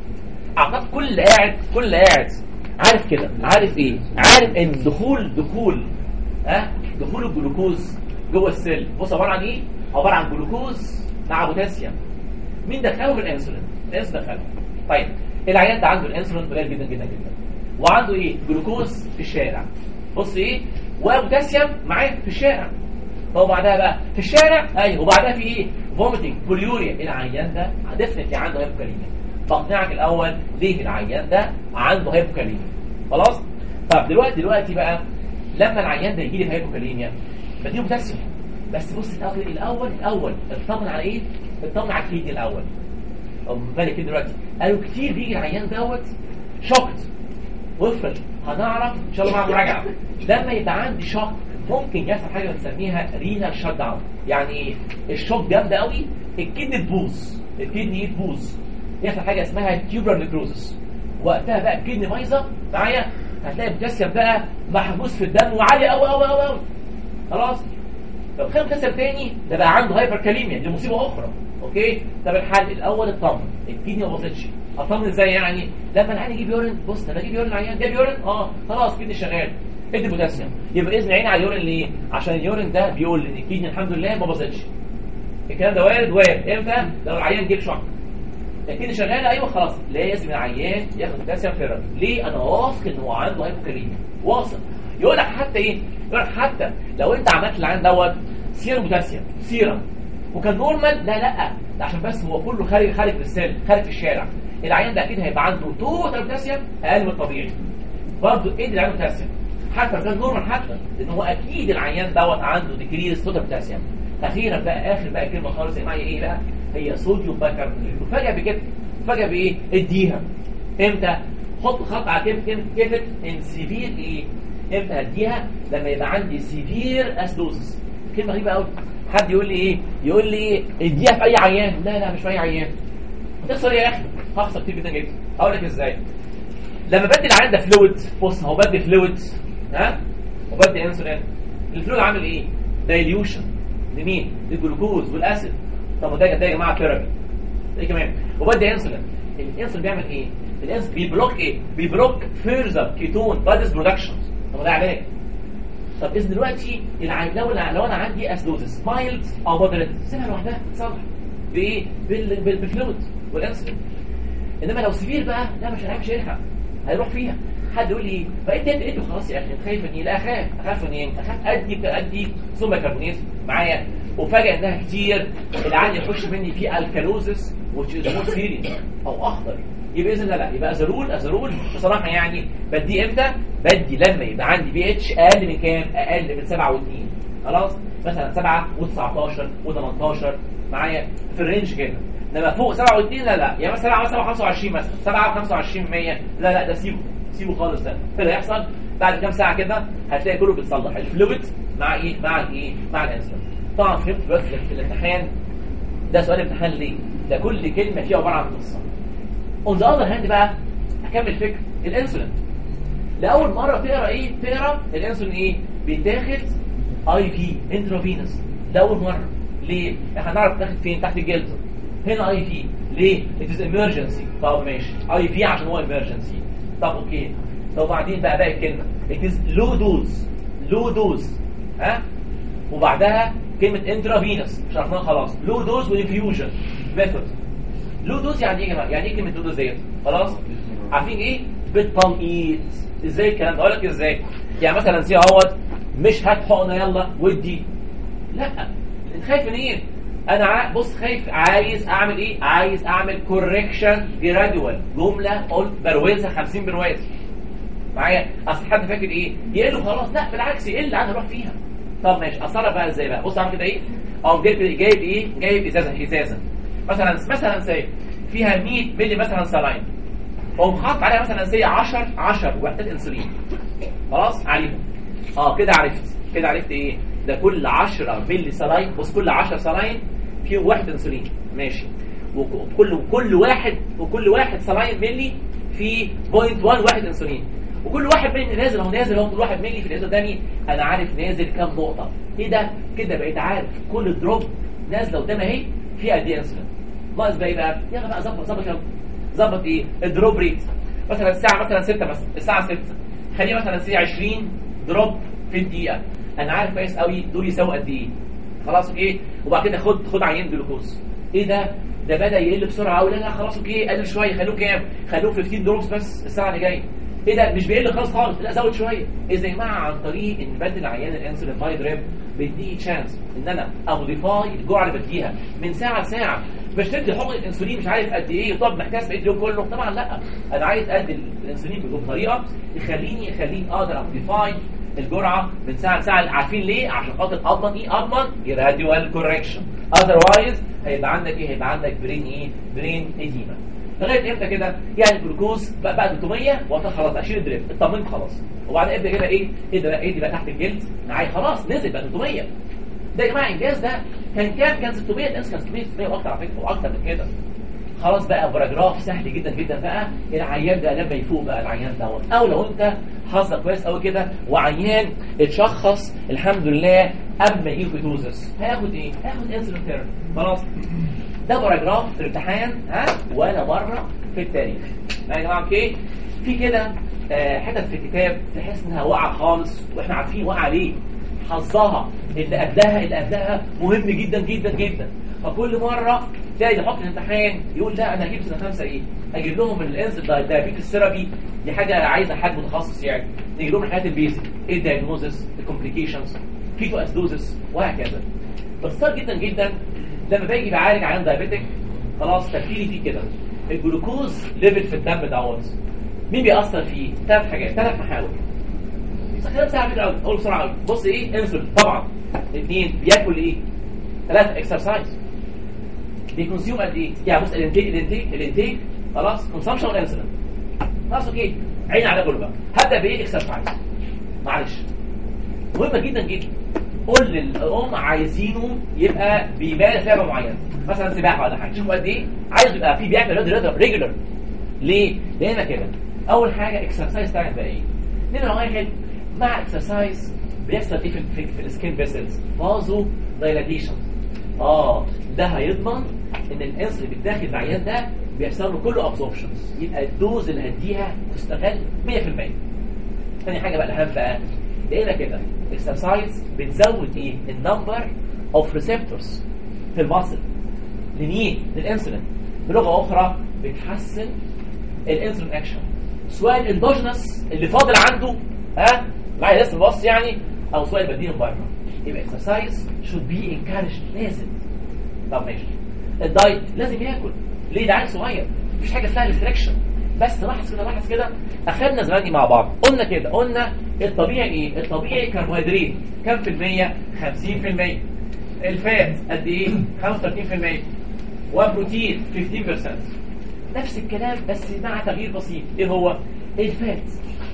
اعتقد كل قاعد كل قاعد عارف كده. عارف ايه؟ عارف ان دخول دخول ها أه؟ دخول الجلوكوز جوه السيل بص عباره عن ايه؟ عباره عن جلوكوز مع بوتاسيوم. مين دخله؟ الانسولين. الانسولين دخله. طيب العيان ده عنده الانسولين قليل جدا جدا جدا وعنده ايه؟ جلوكوز في الشارع. بص ايه؟ وبوتاسيوم معاه في الشارع. طب بعدها بقى في الشارع ايوه وبعدها في ايه؟ فوميتنج بوليوريا. العيان ده ديفنتلي عنده هايبوكاليميا. بقنعك الاول ليه العيان ده عنده هايبوكاليميا. خلاص. طب دلوقتي دلوقتي بقى لما العيان ده يجي لي هايبوكاليميا بديله بوتاسيوم. بس بص الاول الاول الاول اطمن على ايه؟ اطمن على الكيدني الاول. طب بالك كده دلوقتي قالوا كتير بيجي العيان دوت شوكت. وافرض هنعرف ان شاء الله مع مراجعه لما يبقى عندي شوك ممكن يحصل حاجه بنسميها رينال شات داون. يعني الشوك جامده قوي الكدني تبوظ. الكدني تبوظ يحصل حاجه اسمها تيوبر نيكروزس. وقتها بقى الكدني بايظه معايا هتلاقي البوتاسيوم بقى محبوس في الدم وعالي قوي قوي قوي قوي. خلاص. طب خد بوتاسيوم تاني ده بقى عنده هايبركاليميا. دي مصيبه اخرى. اوكي. طب الحل الاول اطمن الكدني ما باظتش. اطمن ازاي يعني؟ لما العيان يجيب يورين بص انا بجيب يورين العيان جاب يورين اه خلاص الكدني شغال ادي بوتاسيوم. يبقى اذن عيني على اليورين. ليه؟ عشان اليورين ده بيقول ان الكدني الحمد لله ما باظتش. الكلام ده وارد وارد امتى؟ لو العيان جيب شوك. الكدني شغاله ايوه خلاص لازم العيان ياخد بوتاسيوم ثيرابي. ليه؟ انا واثق ان هو عنده هايبوكاليميا. واثق. يقول لك حتى ايه؟ يقول لك حتى لو انت عملت العيان دوت سيرم بوتاسيوم سيرم وكان نورمال لا لا ده عشان بس هو كله خارج خارج في السيل خارج في الشارع. العيان ده اكيد هيبقى عنده توتال بوتاسيوم اقل من الطبيعي. برضه ادي العيان بوتاسيوم حتى لو كان نورمال حتى لان هو اكيد العيان دوت عنده ديكريز توتال بوتاسيوم. اخيرا بقى اخر بقى كلمه خالص معايا ايه بقى؟ هي صوديوم بايكربونات. وفجاه بكده فجاه بايه؟ اديها. امتى؟ حط خط على كلمه كلمه ان سيفير ايه؟ امتى هديها؟ لما يبقى عندي سيفير اسدوزس. كلمه غريبه قوي. حد يقول لي ايه؟ يقول لي ايه؟ اديها في اي عيان. لا لا مش في اي عيان. هتخسر ايه يا اخي؟ هخسر كتير جدا جدا. اقول لك ازاي؟ لما بدي العيان ده فلويد بص هو بدي فلويد ها؟ وبدي انسولين. الفلويد عامل ايه؟ دايليوشن لمين؟ للجلوكوز والاسيد. طب ده ده يا جماعه ثيرابي. ايه كمان؟ وبدي انسولين. الانسولين بيعمل ايه؟ الانسولين بيبلوك ايه؟ بيبلوك فيرزر كيتون بادز برودكشن. طب ده علاج. طب اذا دلوقتي العين لو لو انا عندي اسدوزس مايلد او مودريت سيبها لوحدها تصلح بايه؟ بالفلويد والانسولين. انما لو سيفير بقى لا مش هنعمل شريحه هيروح فيها. حد يقول لي فانت انت انت خلاص يا اخي خايف من ايه؟ لا اخاف اخاف من ايه؟ اخاف ادي ادي ثم كربونات معايا وفجاه انها كتير العين يخش مني في الكالوزس وتشيزموت سيريس او اخضر. يبقى اذا لا لا يبقى ازرول ازرول بصراحه يعني بدي امتى؟ بدي لما يبقى عندي بي اتش اقل من كام؟ اقل من سبعة واتنين. خلاص مثلا سبعة وتسعتاشر وتمنتاشر معايا في الرينج كده. انما فوق سبعة واتنين لا لا يعني مثلا سبعة وخمسة وعشرين مثلا سبعة وخمسة وعشرين مية لا لا ده سيبه سيبه خالص. ده اللي هيحصل بعد كام ساعه كده هتلاقي كله بيتصلح الفلويد مع ايه؟ مع الايه؟ مع الانسولين. طبعا فهمت دلوقتي في الامتحان ده سؤال امتحان ليه؟ ده كل كلمه فيها عباره عن قصه. اون ذا اذر هاند بقى اكمل فكره الانسولين. لاول مره تقرا ايه؟ تقرا الانسولين ايه؟ بيتاخد اي في انترافينوس لاول مره. ليه؟ احنا هنعرف تاخد فين؟ تحت الجلد. هنا اي في ليه؟ it is emergency. طب ماشي اي في عشان هو emergency. طب اوكي. طب بعدين بقى باقي الكلمه it is low dose low dose ها؟ وبعدها كلمه انترافينوس شرحناها خلاص. low dose وانفيوجن ميثود. لو دوز يعني ايه يا جماعه؟ يعني ايه كلمه لو دوز ديت؟ خلاص؟ عارفين ايه؟ بالتنقيط. ازاي الكلام ده؟ اقول لك ازاي؟ يعني مثلا سي اهوت مش هات حقنه يلا ودي، لا. انت خايف من ايه؟ انا ع... بص خايف، عايز اعمل ايه؟ عايز اعمل كوركشن جرادوال، جمله قلت بروزها خمسين برواز معايا. اصل حد فاكر ايه؟ يقل خلاص، لا بالعكس يقل، انا اروح فيها. طب ماشي، اتصرف بقى ازاي بقى؟ بص اعمل كده ايه؟ او جايب جايب ايه؟ جايب ازازه ازازه مثلا مثلا سي فيها مية مللي مثلا سلاين، واقوم حاطط عليها مثلا سي عشرة عشرة وحدات انسولين، خلاص عليهم. اه كده عرفت، كده عرفت ايه؟ ده كل عشرة مللي سلاين، بص كل عشرة سلاين فيه واحد انسولين، ماشي. وكل كل واحد وكل واحد سلاين مللي فيه بوينت واحد واحد انسولين، وكل واحد مني نازل اهو نازل اهو كل واحد مني في الازازه قدامي انا عارف نازل كام نقطه. ايه ده؟ كده بقيت عارف كل دروب نازله قدامي اهي فيها قد ايه انسولين. ناقص بقى ايه بقى؟ يلا بقى ظبط ظبط يلا ظبط ايه؟ الدروب ريت مثلا الساعه مثلا ستة مثلا، الساعه ستة خليه مثلا سي عشرين دروب في الدقيقه، انا عارف كويس قوي دول يساووا قد ايه. خلاص اوكي. وبعد كده خد خد عينه جلوكوز. ايه ده؟ ده بدا يقل بسرعه قوي. لا لا خلاص اوكي قلل شويه، خلوه كام؟ خلوه خمستاشر دروبس بس الساعه اللي جايه. ايه ده؟ مش بيقل خالص خالص، لا زود شويه. اذا يا جماعه عن طريق ان بدل عيان الانسولين باي دريب بيديني تشانس ان انا اموديفاي الجرعه اللي بديها من ساعه لساعه. مش تدي حقن الانسولين مش عارف قد ايه وطب محتاج بقيت اليوم كله، طبعا لا. انا عايز ادي الانسولين بطريقه يخليني يخليني اقدر اموديفاي الجرعه من ساعه لساعه. عارفين ليه؟ عشان خاطر اضمن ايه؟ اضمن جراديوال كوركشن. اذروايز هيبقى عندك ايه؟ هيبقى عندك برين ايه؟ برين اديما. لغايه امتى كده؟ يعني الجلوكوز بقى, بقى ثلاثمية وقتها خلاص اشيل الدريب، اطمنت خلاص. وبعدين ابدا كده ايه؟ ايه ده بقى؟ ايه دي بقى تحت الجلد معايا خلاص نزل بقى ثلاثمية. ده يا جماعه انجاز. ده كان كام؟ كان ستمية. الانس كان ستمية ستمية واكتر على فكره واكتر من كده. خلاص بقى باراجراف سهل جدا جدا بقى. العيان ده لما يفوق بقى العيان دوت، او لو انت حظك كويس قوي كده وعيان اتشخص الحمد لله قبل ما يجيله كيتوزس، هياخد ايه؟ هياخد انسولين ثيرابي. خلاص ده باراجراف في الامتحان ها ولا مره في التاريخ. يا جماعه اوكي. في كده آه حتت في الكتاب تحس انها واقعه خالص واحنا عارفين واقعه ليه. حظها اللي قبلها اللي قبلها مهم جدا جدا جدا. فكل مره تلاقي يحط الامتحان يقول لا انا هجيب سنه خمسه ايه؟ اجيب لهم الانسولين دايابيتس ثيرابي، دي حاجه عايزه حد متخصص يعني. نجيب لهم الحاجات البيزك، ايه الدايجنوزس، الكومبليكيشنز، كيتو اسيدوزس وهكذا. باختصار جدا جدا لما باجي بعالج عيان دايابيتك خلاص تفكيري فيه كده. الجلوكوز ليفل في الدم دوت مين بيأثر فيه؟ ثلاث حاجات، ثلاث محاور. كلام سهل كده قوي، اقول بسرعه قوي. بص ايه؟ انسولين طبعا. اثنين بياكل ايه؟ ثلاثه اكسرسايز. بيكونسيوم قد ايه؟ يعني بص الانتيك الانتيك الانتيك خلاص كونسامشن والانسولين خلاص اوكي. عين على كله بقى. هبدا بايه؟ اكسرسايز. معلش مهمه جدا جدا. قول للام عايزينه يبقى بيمارس لعبه معينه مثلا سباحه ولا حاجه. شوفوا قد ايه عايز يبقى في بيعمل رياضه ريجولر. ليه؟ لان كده اول حاجه اكسرسايز تعمل بقى ايه؟ نمره واحد مع اكسرسايز بيحصل ايه في, في السكين فيسلز؟ فازو دايلاتيشن. اه ده هيضمن ان الانسولين اللي بيتاخد العيان ده بيحصل له كله ابسوربشن، يبقى الدوز اللي هديها تستغل مية في المية. ثاني حاجه بقى الاهم بقى لقينا كده اكسرسايز بتزود ايه؟ النمبر اوف ريسبتورز في الماسل لمين؟ للانسولين. بلغه اخرى بتحسن الانسولين اكشن سواء الاندوجينس اللي فاضل عنده ها معايا لسه بص يعني، او سواء بديل بره. يبقى اكسرسايز should be encouraged. لازم. طب ماشي. الدايت لازم ياكل. ليه؟ ده عيل صغير مفيش حاجه اسمها ريستريكشن. بس لاحظ كده لاحظ كده اخدنا زمان مع بعض قلنا كده قلنا الطبيعي ايه؟ الطبيعي كربوهيدرات كام في المية؟ خمسين في المية. الفات قد ايه؟ خمسة وثلاثين في المية. وبروتين خمستاشر بالمية. نفس الكلام بس مع تغيير بسيط. ايه هو؟ الفات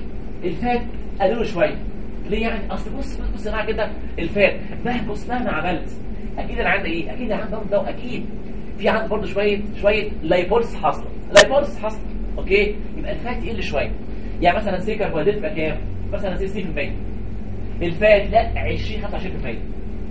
الفات قللوا شويه. ليه يعني؟ اصل بص بص يا جماعه كده الفات مهما بص مهما عملت اكيد انا عندي ايه؟ اكيد انا عندي ده اكيد في عندي برضه شويه شويه لايبوليس حاصله لايبوليس حاصله اوكي. يبقى الفات يقل شويه. يعني مثلا سي كربوهيدرات يبقى كام؟ مثلا سي ستين في المية. الفات لا عشرين خمسة وعشرين في المية.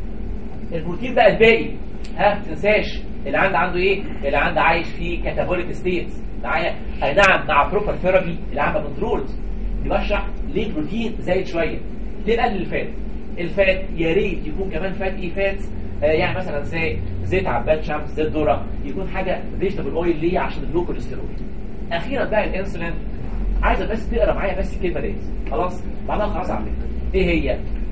البروتين بقى الباقي ها ما تنساش اللي عنده عنده ايه؟ اللي عنده عايش في كاتابوليك ستيت معايا. اي نعم مع بروبر ثيرابي اللي عامله كنترول. دي بشرح ليه البروتين زايد شويه. ليه نقلل الفات؟ الفات يا ريت يكون كمان فات ايه؟ فات آه يعني مثلا زي زيت عباد شمس، زيت ذره، يكون حاجه فيجيتابل اويل. ليه؟ عشان اللو كوليسترول. اخيرا بقى الانسولين عايزه بس تقرا معايا بس الكلمه ديت خلاص بعدها خلاص على فكره. ايه هي؟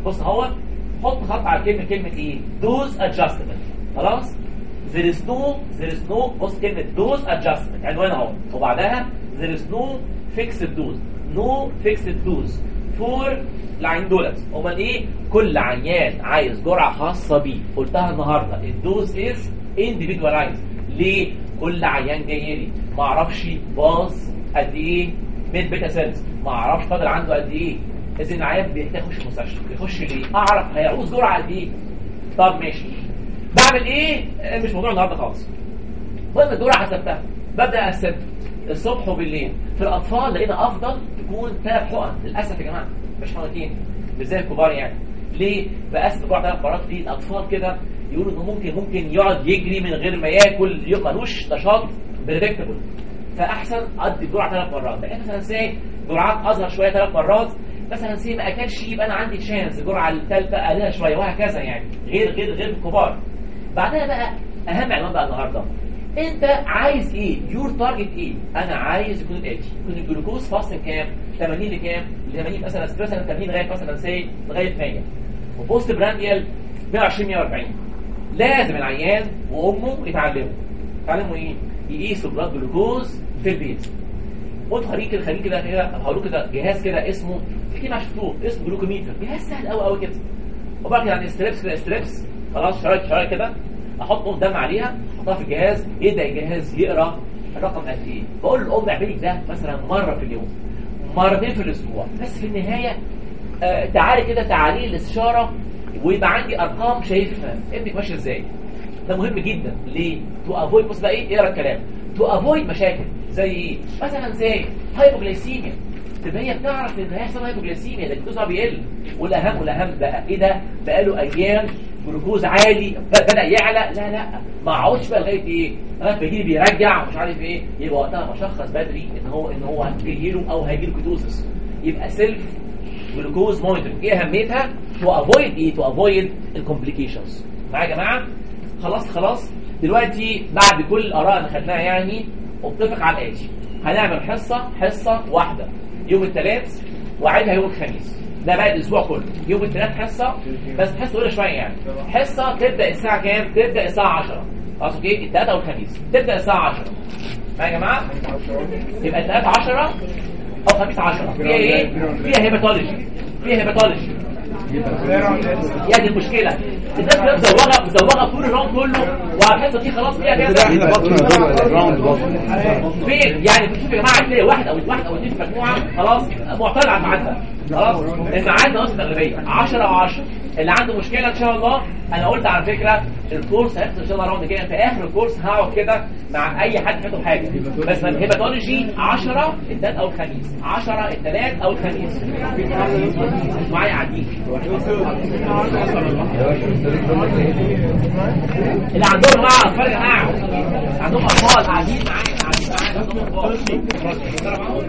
بص اهو حط خط على كلمه كلمه ايه دوز ادجستمنت خلاص there is no there is no بص كلمه دوز ادجستمنت عنوان اهو وبعدها there is no fixed dose no fixed dose for العين دولت امال ايه كل عيان عايز جرعه خاصه بيه قلتها النهارده الدوز از individualized ليه كل عيان جاي لي ما اعرفش باص قد ايه من بيتا سيلز ما اعرفش فاضل عنده قد ايه اذا العيان بيحتاج يخش المستشفى يخش ليه اعرف هيعوز جرعه قد ايه طب ماشي بعمل ايه مش موضوع النهارده خالص المهم الجرعه حسبتها ببدا اقسمها الصبح وبالليل في الاطفال لقينا افضل تكون ثلاث حقن للاسف يا جماعه مش حقنتين مش زي الكبار يعني ليه بقسم الجرعه ثلاث مرات في الاطفال كده يقولوا انه ممكن ممكن يقعد يجري من غير ما ياكل يبقى ملوش نشاط بريدكتبل فاحسن ادي الجرعه ثلاث مرات لكن مثلا سي جرعات اصغر شويه ثلاث مرات مثلا سي ما اكلش يبقى انا عندي تشانس الجرعه الثالثه اقللها شويه وهكذا يعني غير غير غير الكبار بعدها بقى اهم عنوان بقى النهارده انت عايز ايه يور تارجت ايه انا عايز يكون الاتي يكون الجلوكوز فاصل كام ثمانين لكام ثمانين مثلا مثلا ثمانين لغايه مثلا سي لغايه مية وبوست برانديال مية وعشرين مية وأربعين لازم العيان وامه يتعلموا يتعلموا ايه يقيسوا بلاد جلوكوز في البيت وانتوا خليك كده خليك كده كده هقول لكم كده جهاز كده اسمه في كده شفتوه اسمه جلوكوميتر جهاز سهل قوي قوي كده وبعد كده عندي ستريبس كده ستريبس خلاص شرايط شرايط كده احط نقطه دم عليها احطها في الجهاز يبدا الجهاز يقرا الرقم قد ايه بقول للام اعملي ده مثلا مره في اليوم مرتين في الاسبوع بس في النهايه آه تعالي كده تعالي الاستشاره ويبقى عندي ارقام شايفها ابنك ماشي ازاي ده مهم جدا ليه تو افويد بص بقى ايه اقرا الكلام تو افويد مشاكل زي ايه مثلا زي هايبوغليسيميا تبقى هي بتعرف ان هيحصل هايبوغليسيميا ده الجلوكوز بيقل والاهم والاهم بقى ايه ده بقى له ايام جلوكوز عالي بدا يعلى لا لا ما اقعدش بقى لغايه ايه لغايه بيجي بيرجع مش عارف ايه يبقى وقتها بشخص بدري ان هو ان هو هيجي له او هيجي له كيتوزس يبقى سيلف جلوكوز مونيتورنج ايه اهميتها تو افويد ايه تو افويد الكومبليكيشنز معايا يا جماعه خلاص خلاص دلوقتي بعد كل الاراء اللي خدناها يعني اتفق على الاتي هنعمل حصه حصه واحده يوم الثلاث وعيدها يوم الخميس ده بقى الاسبوع كله يوم الثلاث حصه بس حصه طويله شويه يعني حصه تبدا الساعه كام تبدا الساعه عشرة خلاص اوكي الثلاث او الخميس تبدا الساعه عشرة معايا يا جماعه يبقى الثلاث عشرة او خميس عشرة فيها ايه فيها هيباتولوجي فيها هيباتولوجي يا دي المشكله الناس كده مزوغه مزوغه طول الراوند كله وهتحس دي خلاص فيها كده فين يعني بتشوف يا جماعه تلاقي واحد او واحد او اثنين في مجموعه خلاص معترض على ميعادها خلاص الميعاد ناقص الاغلبيه عشرة او عشرة اللي عنده مشكله ان شاء الله انا قلت على فكره الكورس هيحصل ان شاء الله راوند كده في اخر الكورس هقعد كده مع اي حد فاته حاجه بس الهيباتولوجي عشرة الثلاث او الخميس عشرة الثلاث او الخميس معايا عديك اللي عندهم معاه اطفال يا جماعه عندهم اطفال قاعدين معايا قاعدين معايا عندهم اطفال